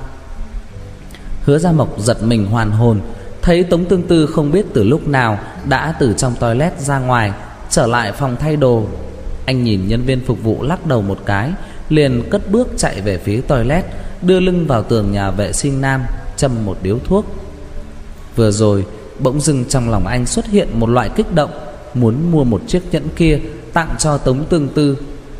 Hứa Gia Mộc giật mình hoàn hồn, thấy Tống Tương Tư không biết từ lúc nào đã từ trong toilet ra ngoài, trở lại phòng thay đồ. Anh nhìn nhân viên phục vụ lắc đầu một cái, liền cất bước chạy về phía toilet, đưa lưng vào tường nhà vệ sinh nam, châm một điếu thuốc. Vừa rồi bỗng dưng trong lòng anh xuất hiện một loại kích động, muốn mua một chiếc nhẫn kia tặng cho Tống Tương Tư.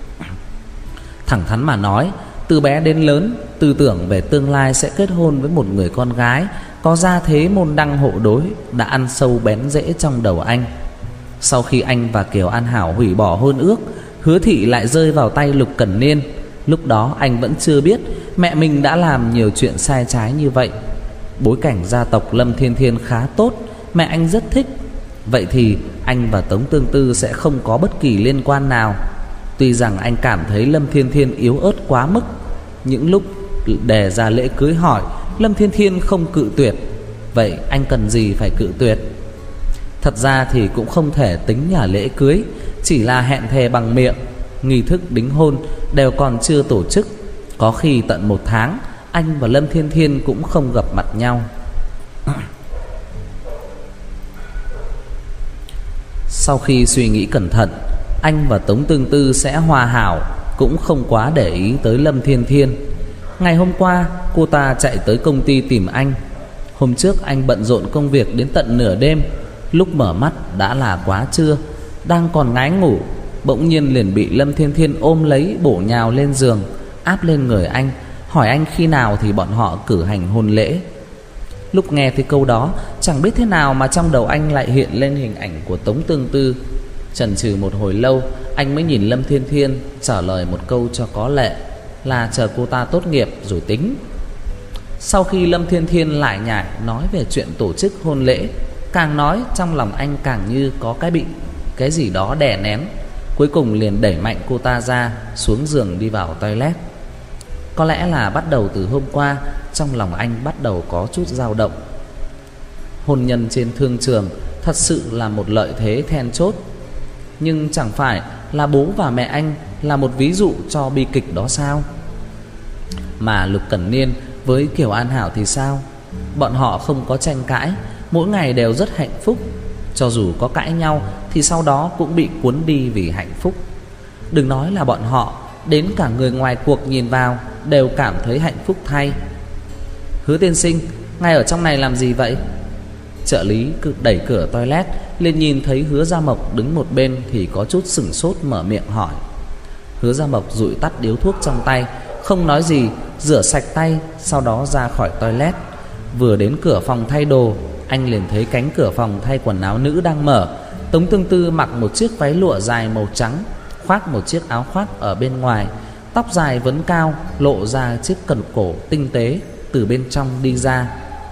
Thẳng thắn mà nói, từ bé đến lớn, tư tưởng về tương lai sẽ kết hôn với một người con gái có gia thế môn đăng hộ đối đã ăn sâu bén rễ trong đầu anh. Sau khi anh và Kiều An Hảo hủy bỏ hôn ước, Hứa Thị lại rơi vào tay Lục Cẩn Niên. Lúc đó anh vẫn chưa biết mẹ mình đã làm nhiều chuyện sai trái như vậy. Bối cảnh gia tộc Lâm Thiên Thiên khá tốt, mẹ anh rất thích. Vậy thì anh và Tống Tương Tư sẽ không có bất kỳ liên quan nào. Tuy rằng anh cảm thấy Lâm Thiên Thiên yếu ớt quá mức, những lúc đề ra lễ cưới hỏi, Lâm Thiên Thiên không cự tuyệt. Vậy anh cần gì phải cự tuyệt? Thật ra thì cũng không thể tính là lễ cưới, chỉ là hẹn thề bằng miệng. Nghi thức đính hôn đều còn chưa tổ chức. Có khi tận 1 tháng anh và Lâm Thiên Thiên cũng không gặp mặt nhau. Sau khi suy nghĩ cẩn thận, anh và Tống Tương Tư sẽ hòa hảo, cũng không quá để ý tới Lâm Thiên Thiên. Ngày hôm qua cô ta chạy tới công ty tìm anh. Hôm trước anh bận rộn công việc đến tận nửa đêm. Lúc mở mắt đã là quá trưa. Đang còn ngái ngủ, bỗng nhiên liền bị Lâm Thiên Thiên ôm lấy, bổ nhào lên giường, áp lên người anh, hỏi anh khi nào thì bọn họ cử hành hôn lễ. Lúc nghe thấy câu đó, chẳng biết thế nào mà trong đầu anh lại hiện lên hình ảnh của Tống Tương Tư. Chần chừ một hồi lâu, anh mới nhìn Lâm Thiên Thiên, trả lời một câu cho có lệ là chờ cô ta tốt nghiệp rồi tính. Sau khi Lâm Thiên Thiên lại nhải nói về chuyện tổ chức hôn lễ, càng nói trong lòng anh càng như có cái gì đó đè nén. Cuối cùng liền đẩy mạnh cô ta ra, xuống giường đi vào toilet. Có lẽ là bắt đầu từ hôm qua, trong lòng anh bắt đầu có chút dao động. Hôn nhân trên thương trường thật sự là một lợi thế then chốt. Nhưng chẳng phải là bố và mẹ anh là một ví dụ cho bi kịch đó sao? Mà Lục Cẩn Niên với Kiều An Hảo thì sao? Bọn họ không có tranh cãi, mỗi ngày đều rất hạnh phúc. Cho dù có cãi nhau thì sau đó cũng bị cuốn đi vì hạnh phúc. Đừng nói là bọn họ, đến cả người ngoài cuộc nhìn vào đều cảm thấy hạnh phúc thay. Hứa tiên sinh, ngài ở trong này làm gì vậy? Trợ lý đẩy cửa toilet liền nhìn thấy Hứa Gia Mộc đứng một bên thì có chút sửng sốt, mở miệng hỏi. Hứa Gia Mộc dụi tắt điếu thuốc trong tay, không nói gì, rửa sạch tay, sau đó ra khỏi toilet. Vừa đến cửa phòng thay đồ, anh liền thấy cánh cửa phòng thay quần áo nữ đang mở. Tống Tương Tư mặc một chiếc váy lụa dài màu trắng, khoác một chiếc áo khoác ở bên ngoài, tóc dài vấn cao, lộ ra chiếc cần cổ tinh tế từ bên trong đi ra.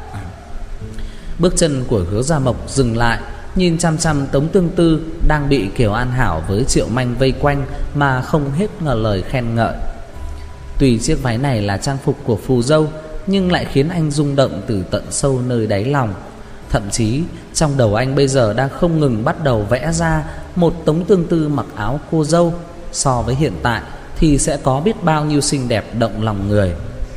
Bước chân của Hứa Gia Mộc dừng lại, nhìn chăm chăm Tống Tương Tư đang bị Kiều An Hảo với Triệu Manh vây quanh mà không hết ngờ lời khen ngợi. Tuy chiếc váy này là trang phục của phù dâu, nhưng lại khiến anh rung động từ tận sâu nơi đáy lòng. Thậm chí trong đầu anh bây giờ đang không ngừng bắt đầu vẽ ra một Tống Tương Tư mặc áo cô dâu so với hiện tại thì sẽ có biết bao nhiêu xinh đẹp động lòng người.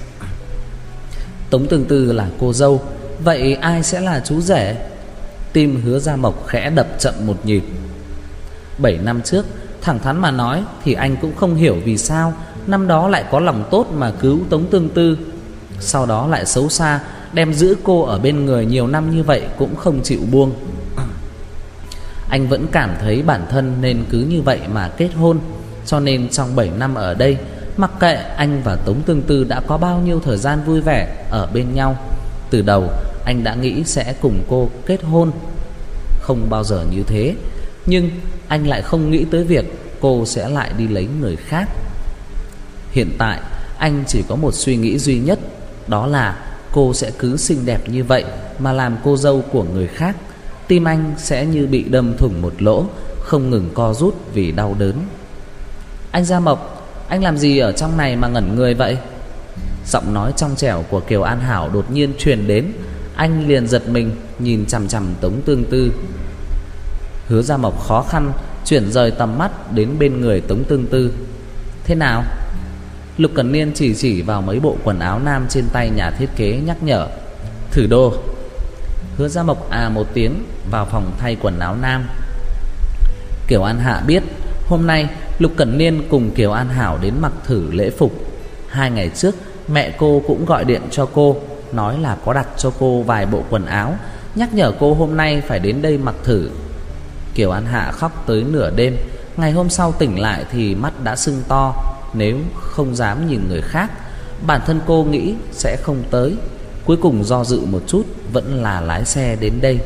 Tống Tương Tư là cô dâu, vậy ai sẽ là chú rể? Tim Hứa Gia Mộc khẽ đập chậm một nhịp. 7 năm trước, thẳng thắn mà nói thì anh cũng không hiểu vì sao năm đó lại có lòng tốt mà cứu Tống Tương Tư, sau đó lại xấu xa đem giữ cô ở bên người nhiều năm như vậy cũng không chịu buông. Anh vẫn cảm thấy bản thân nên cứ như vậy mà kết hôn. Cho nên trong 7 năm ở đây, mặc kệ anh và Tống Tương Tư đã có bao nhiêu thời gian vui vẻ ở bên nhau, từ đầu anh đã nghĩ sẽ cùng cô kết hôn, không bao giờ như thế. Nhưng anh lại không nghĩ tới việc cô sẽ lại đi lấy người khác. Hiện tại anh chỉ có một suy nghĩ duy nhất, đó là cô sẽ cứ xinh đẹp như vậy mà làm cô dâu của người khác. Tim anh sẽ như bị đâm thủng một lỗ, không ngừng co rút vì đau đớn. Anh Gia Mộc, anh làm gì ở trong này mà ngẩn người vậy? Giọng nói trong trẻo của Kiều An Hảo đột nhiên truyền đến. Anh liền giật mình, nhìn chằm chằm Tống Tương Tư. Hứa Gia Mộc khó khăn chuyển rời tầm mắt đến bên người Tống Tương Tư. Thế nào? Lục Cẩn Niên chỉ vào mấy bộ quần áo nam trên tay nhà thiết kế, nhắc nhở. Thử đồ. Hứa Gia Mộc một tiếng vào phòng thay quần áo nam. Kiều An Hạ biết hôm nay Lục Cẩn Niên cùng Kiều An Hảo đến mặc thử lễ phục. 2 ngày trước mẹ cô cũng gọi điện cho cô, nói là có đặt cho cô vài bộ quần áo, nhắc nhở cô hôm nay phải đến đây mặc thử. Kiều An Hạ khóc tới nửa đêm. Ngày hôm sau tỉnh lại thì mắt đã sưng to. Nếu không dám nhìn người khác, bản thân cô nghĩ sẽ không tới. Cuối cùng do dự một chút, vẫn là lái xe đến đây.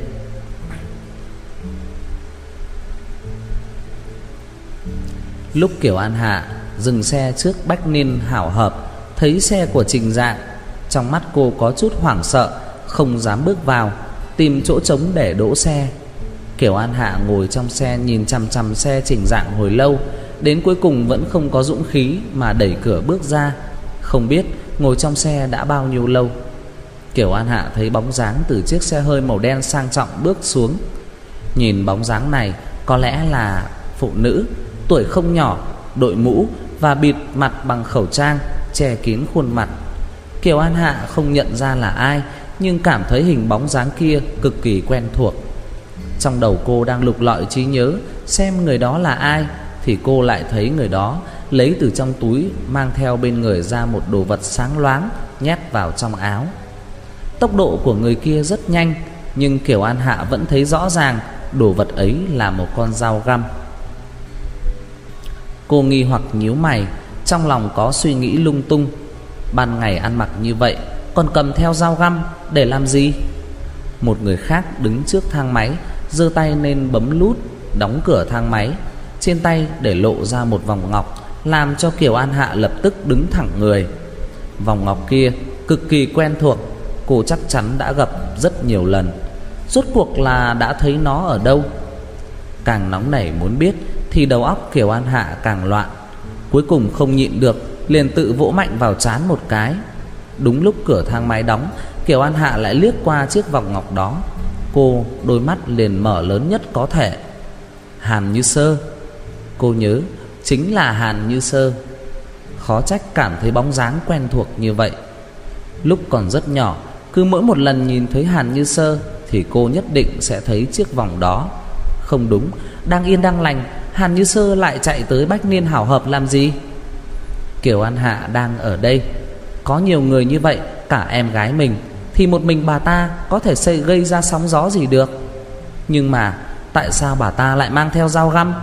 Lúc Kiều An Hạ dừng xe trước Bách Niên Hảo Hợp, thấy xe của Trình Dạng, trong mắt cô có chút hoảng sợ, không dám bước vào, tìm chỗ trống để đỗ xe. Kiều An Hạ ngồi trong xe nhìn chằm chằm xe Trình Dạng hồi lâu, đến cuối cùng vẫn không có dũng khí mà đẩy cửa bước ra. Không biết ngồi trong xe đã bao nhiêu lâu. Kiều An Hạ thấy bóng dáng từ chiếc xe hơi màu đen sang trọng bước xuống. Nhìn bóng dáng này, có lẽ là phụ nữ, tuổi không nhỏ, đội mũ và bịt mặt bằng khẩu trang che kín khuôn mặt. Kiều An Hạ không nhận ra là ai, nhưng cảm thấy hình bóng dáng kia cực kỳ quen thuộc. Trong đầu cô đang lục lọi trí nhớ xem người đó là ai, thì cô lại thấy người đó lấy từ trong túi mang theo bên người ra một đồ vật sáng loáng, nhét vào trong áo. Tốc độ của người kia rất nhanh, nhưng Kiều An Hạ vẫn thấy rõ ràng đồ vật ấy là một con dao găm. Cô nghi hoặc nhíu mày, trong lòng có suy nghĩ lung tung. Ban ngày ăn mặc như vậy, còn cầm theo dao găm để làm gì? Một người khác đứng trước thang máy, giơ tay lên bấm nút đóng cửa thang máy. Trên tay để lộ ra một vòng ngọc, làm cho Kiều An Hạ lập tức đứng thẳng người. Vòng ngọc kia cực kỳ quen thuộc, cô chắc chắn đã gặp rất nhiều lần. Rốt cuộc là đã thấy nó ở đâu? Càng nóng nảy muốn biết thì đầu óc Kiều An Hạ càng loạn. Cuối cùng không nhịn được, liền tự vỗ mạnh vào trán một cái. Đúng lúc cửa thang máy đóng, Kiều An Hạ lại liếc qua chiếc vòng ngọc đó. Cô đôi mắt liền mở lớn nhất có thể. Hàn Như Sơ. Cô nhớ chính là Hàn Như Sơ. Khó trách cảm thấy bóng dáng quen thuộc như vậy. Lúc còn rất nhỏ, cứ mỗi một lần nhìn thấy Hàn Như Sơ thì cô nhất định sẽ thấy chiếc vòng đó. Không đúng, đang yên đang lành, Hàn Như Sơ lại chạy tới Bách Niên Hảo Hợp làm gì? Kiều An Hạ đang ở đây, có nhiều người như vậy, cả em gái mình, thì một mình bà ta có thể gây ra sóng gió gì được. Nhưng mà tại sao bà ta lại mang theo dao găm?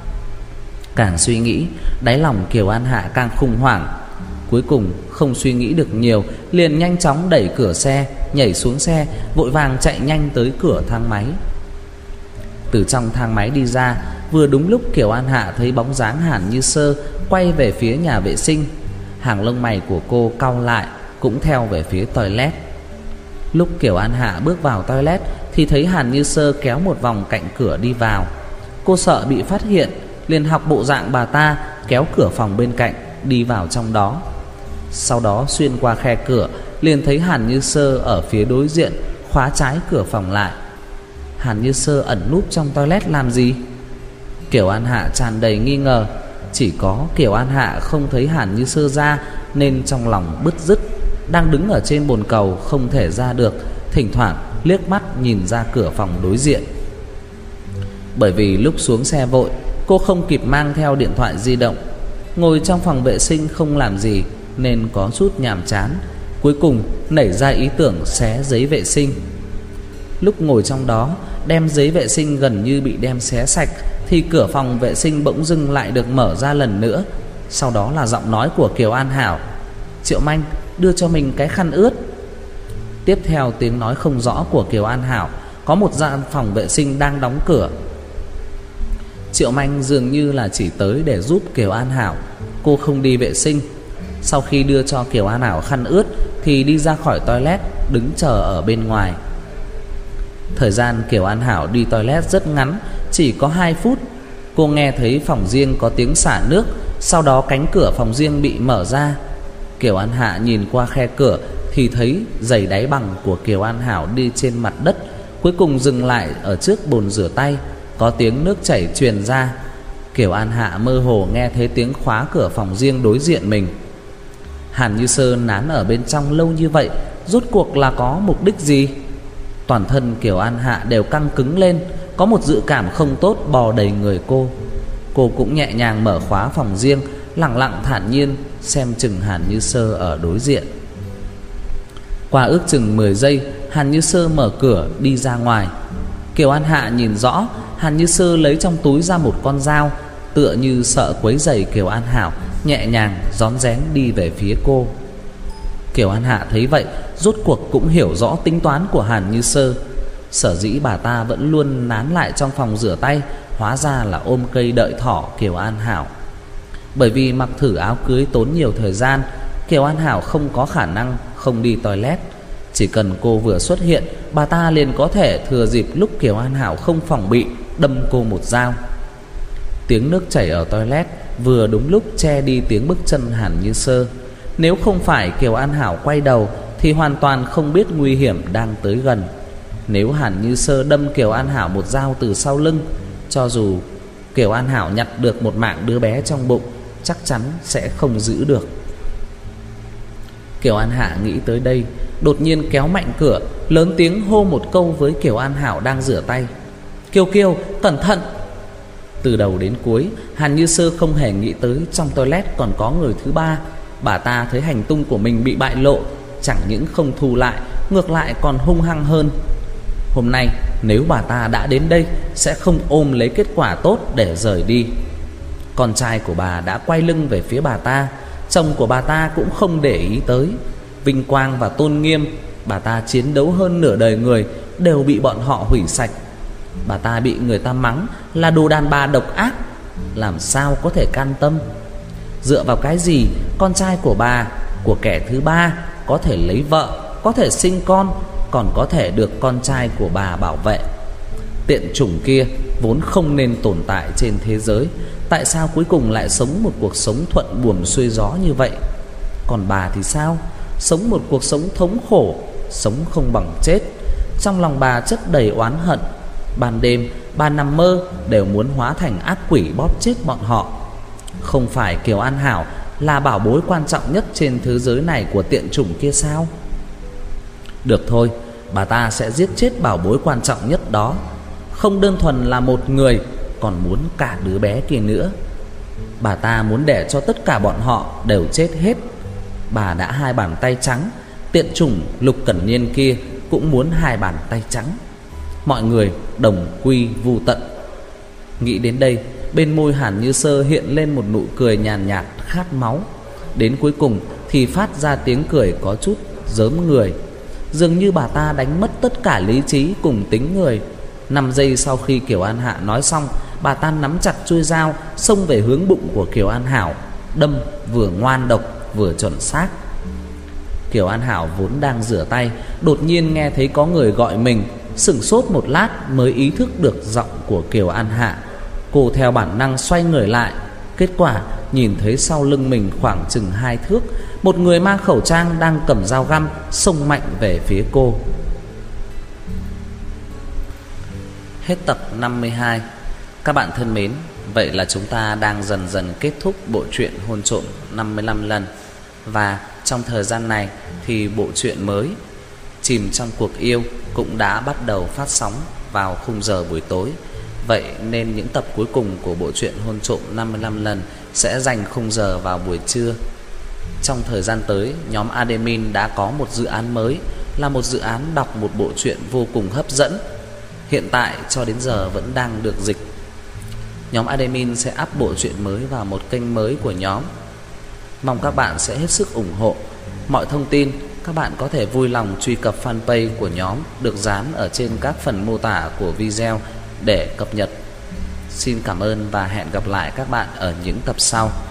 Càng suy nghĩ, đáy lòng Kiều An Hạ càng khủng hoảng. Cuối cùng không suy nghĩ được nhiều, liền nhanh chóng đẩy cửa xe, nhảy xuống xe, vội vàng chạy nhanh tới cửa thang máy. Từ trong thang máy đi ra, vừa đúng lúc Kiều An Hạ thấy bóng dáng Hàn Như Sơ quay về phía nhà vệ sinh. Hàng lông mày của cô cau lại, cũng theo về phía toilet. Lúc Kiều An Hạ bước vào toilet thì thấy Hàn Như Sơ kéo một vòng cạnh cửa đi vào. Cô sợ bị phát hiện, liền học bộ dạng bà ta, kéo cửa phòng bên cạnh đi vào trong đó. Sau đó xuyên qua khe cửa, liền thấy Hàn Như Sơ ở phía đối diện khóa trái cửa phòng lại. Hàn Như Sơ ẩn núp trong toilet làm gì? Kiều An Hạ tràn đầy nghi ngờ. Chỉ có Kiều An Hạ không thấy Hàn Như Sơ ra, nên trong lòng bứt rứt. Đang đứng ở trên bồn cầu không thể ra được, thỉnh thoảng liếc mắt nhìn ra cửa phòng đối diện. Bởi vì lúc xuống xe vội, cô không kịp mang theo điện thoại di động. Ngồi trong phòng vệ sinh không làm gì nên có chút nhàm chán. Cuối cùng nảy ra ý tưởng xé giấy vệ sinh. Lúc ngồi trong đó, đem giấy vệ sinh gần như bị đem xé sạch, thì cửa phòng vệ sinh bỗng dưng lại được mở ra lần nữa. Sau đó là giọng nói của Kiều An Hảo: "Triệu Manh, đưa cho mình cái khăn ướt." Tiếp theo tiếng nói không rõ của Kiều An Hảo, có một gian phòng vệ sinh đang đóng cửa. Triệu Manh dường như là chỉ tới để giúp Kiều An Hảo, cô không đi vệ sinh. Sau khi đưa cho Kiều An Hảo khăn ướt thì đi ra khỏi toilet, đứng chờ ở bên ngoài. Thời gian Kiều An Hảo đi toilet rất ngắn, chỉ có 2 phút. Cô nghe thấy phòng riêng có tiếng xả nước, sau đó cánh cửa phòng riêng bị mở ra. Kiều An Hạ nhìn qua khe cửa thì thấy giày đáy bằng của Kiều An Hảo đi trên mặt đất, cuối cùng dừng lại ở trước bồn rửa tay. Có tiếng nước chảy truyền ra. Kiều An Hạ mơ hồ nghe thấy tiếng khóa cửa phòng riêng đối diện mình. Hàn Như Sơ nán ở bên trong lâu như vậy, rốt cuộc là có mục đích gì? Toàn thân Kiều An Hạ đều căng cứng lên, có một dự cảm không tốt bò đầy người cô. Cô cũng nhẹ nhàng mở khóa phòng riêng, lặng lặng thản nhiên xem chừng Hàn Như Sơ ở đối diện. Qua ước chừng 10 giây, Hàn Như Sơ mở cửa đi ra ngoài. Kiều An Hạ nhìn rõ, Hàn Như Sơ lấy trong túi ra một con dao, tựa như sợ quấy rầy Kiều An Hảo, nhẹ nhàng rón rén đi về phía cô. Kiều An Hạ thấy vậy, rốt cuộc cũng hiểu rõ tính toán của Hàn Như Sơ. Sở dĩ bà ta vẫn luôn nán lại trong phòng rửa tay, hóa ra là ôm cây đợi thỏ Kiều An Hảo. Bởi vì mặc thử áo cưới tốn nhiều thời gian, Kiều An Hảo không có khả năng không đi toilet. Chỉ cần cô vừa xuất hiện, bà ta liền có thể thừa dịp lúc Kiều An Hảo không phòng bị, đâm cô một dao. Tiếng nước chảy ở toilet vừa đúng lúc che đi tiếng bước chân Hàn Như Sơ. Nếu không phải Kiều An Hảo quay đầu thì hoàn toàn không biết nguy hiểm đang tới gần. Nếu Hàn Như Sơ đâm Kiều An Hảo một dao từ sau lưng, cho dù Kiều An Hảo nhặt được một mạng đứa bé trong bụng, chắc chắn sẽ không giữ được. Kiều An Hạ nghĩ tới đây, đột nhiên kéo mạnh cửa, lớn tiếng hô một câu với Kiều An Hảo đang rửa tay: Kiều Kiều, cẩn thận! Từ đầu đến cuối, Hàn Như Sơ không hề nghĩ tới trong toilet còn có người thứ ba. Bà ta thấy hành tung của mình bị bại lộ, chẳng những không thu lại, ngược lại còn hung hăng hơn. Hôm nay nếu bà ta đã đến đây, sẽ không ôm lấy kết quả tốt để rời đi. Con trai của bà đã quay lưng về phía bà ta, chồng của bà ta cũng không để ý tới. Vinh quang và tôn nghiêm bà ta chiến đấu hơn nửa đời người đều bị bọn họ hủy sạch. Bà ta bị người ta mắng là đồ đàn bà độc ác, làm sao có thể can tâm? Dựa vào cái gì con trai của bà, của kẻ thứ ba, có thể lấy vợ, có thể sinh con, còn có thể được con trai của bà bảo vệ? Tiện chủng kia vốn không nên tồn tại trên thế giới, tại sao cuối cùng lại sống một cuộc sống thuận buồm xuôi gió như vậy? Còn bà thì sao? Sống một cuộc sống thống khổ, sống không bằng chết. Trong lòng bà chất đầy oán hận. Ban đêm bà nằm mơ đều muốn hóa thành ác quỷ bóp chết bọn họ. Không phải Kiều An Hảo là bảo bối quan trọng nhất trên thế giới này của tiện chủng kia sao? Được thôi, bà ta sẽ giết chết bảo bối quan trọng nhất đó. Không đơn thuần là một người, còn muốn cả đứa bé kia nữa. Bà ta muốn để cho tất cả bọn họ đều chết hết. Bà đã hai bàn tay trắng, tiện chủng Lục Cẩn Niên kia cũng muốn hai bàn tay trắng. Mọi người đồng quy vu tận. Nghĩ đến đây, bên môi Hàn Như Sơ hiện lên một nụ cười nhàn nhạt khát máu. Đến cuối cùng thì phát ra tiếng cười có chút rớm người. Dường như bà ta đánh mất tất cả lý trí cùng tính người. 5 giây sau khi Kiều An Hạ nói xong, bà ta nắm chặt chuôi dao, xông về hướng bụng của Kiều An Hảo, đâm vừa ngoan độc vừa chuẩn xác. Kiều An Hảo vốn đang rửa tay, đột nhiên nghe thấy có người gọi mình, sửng sốt một lát mới ý thức được giọng của Kiều An Hạ. Cô theo bản năng xoay người lại, kết quả nhìn thấy sau lưng mình khoảng chừng 2 thước, một người mang khẩu trang đang cầm dao găm xông mạnh về phía cô. Hết tập 52. Các bạn thân mến, vậy là chúng ta đang dần dần kết thúc bộ truyện Hôn Trộm 55 lần. Và trong thời gian này thì bộ truyện mới Chìm Trong Cuộc Yêu cũng đã bắt đầu phát sóng vào khung giờ buổi tối. Vậy nên những tập cuối cùng của bộ truyện Hôn Trộm 55 lần sẽ dành khung giờ vào buổi trưa. Trong thời gian tới, nhóm admin đã có một dự án mới, là một dự án đọc một bộ truyện vô cùng hấp dẫn. Hiện tại cho đến giờ vẫn đang được dịch. Nhóm admin sẽ up bộ truyện mới vào một kênh mới của nhóm. Mong các bạn sẽ hết sức ủng hộ. Mọi thông tin các bạn có thể vui lòng truy cập fanpage của nhóm được dán ở trên các phần mô tả của video để cập nhật. Xin cảm ơn và hẹn gặp lại các bạn ở những tập sau.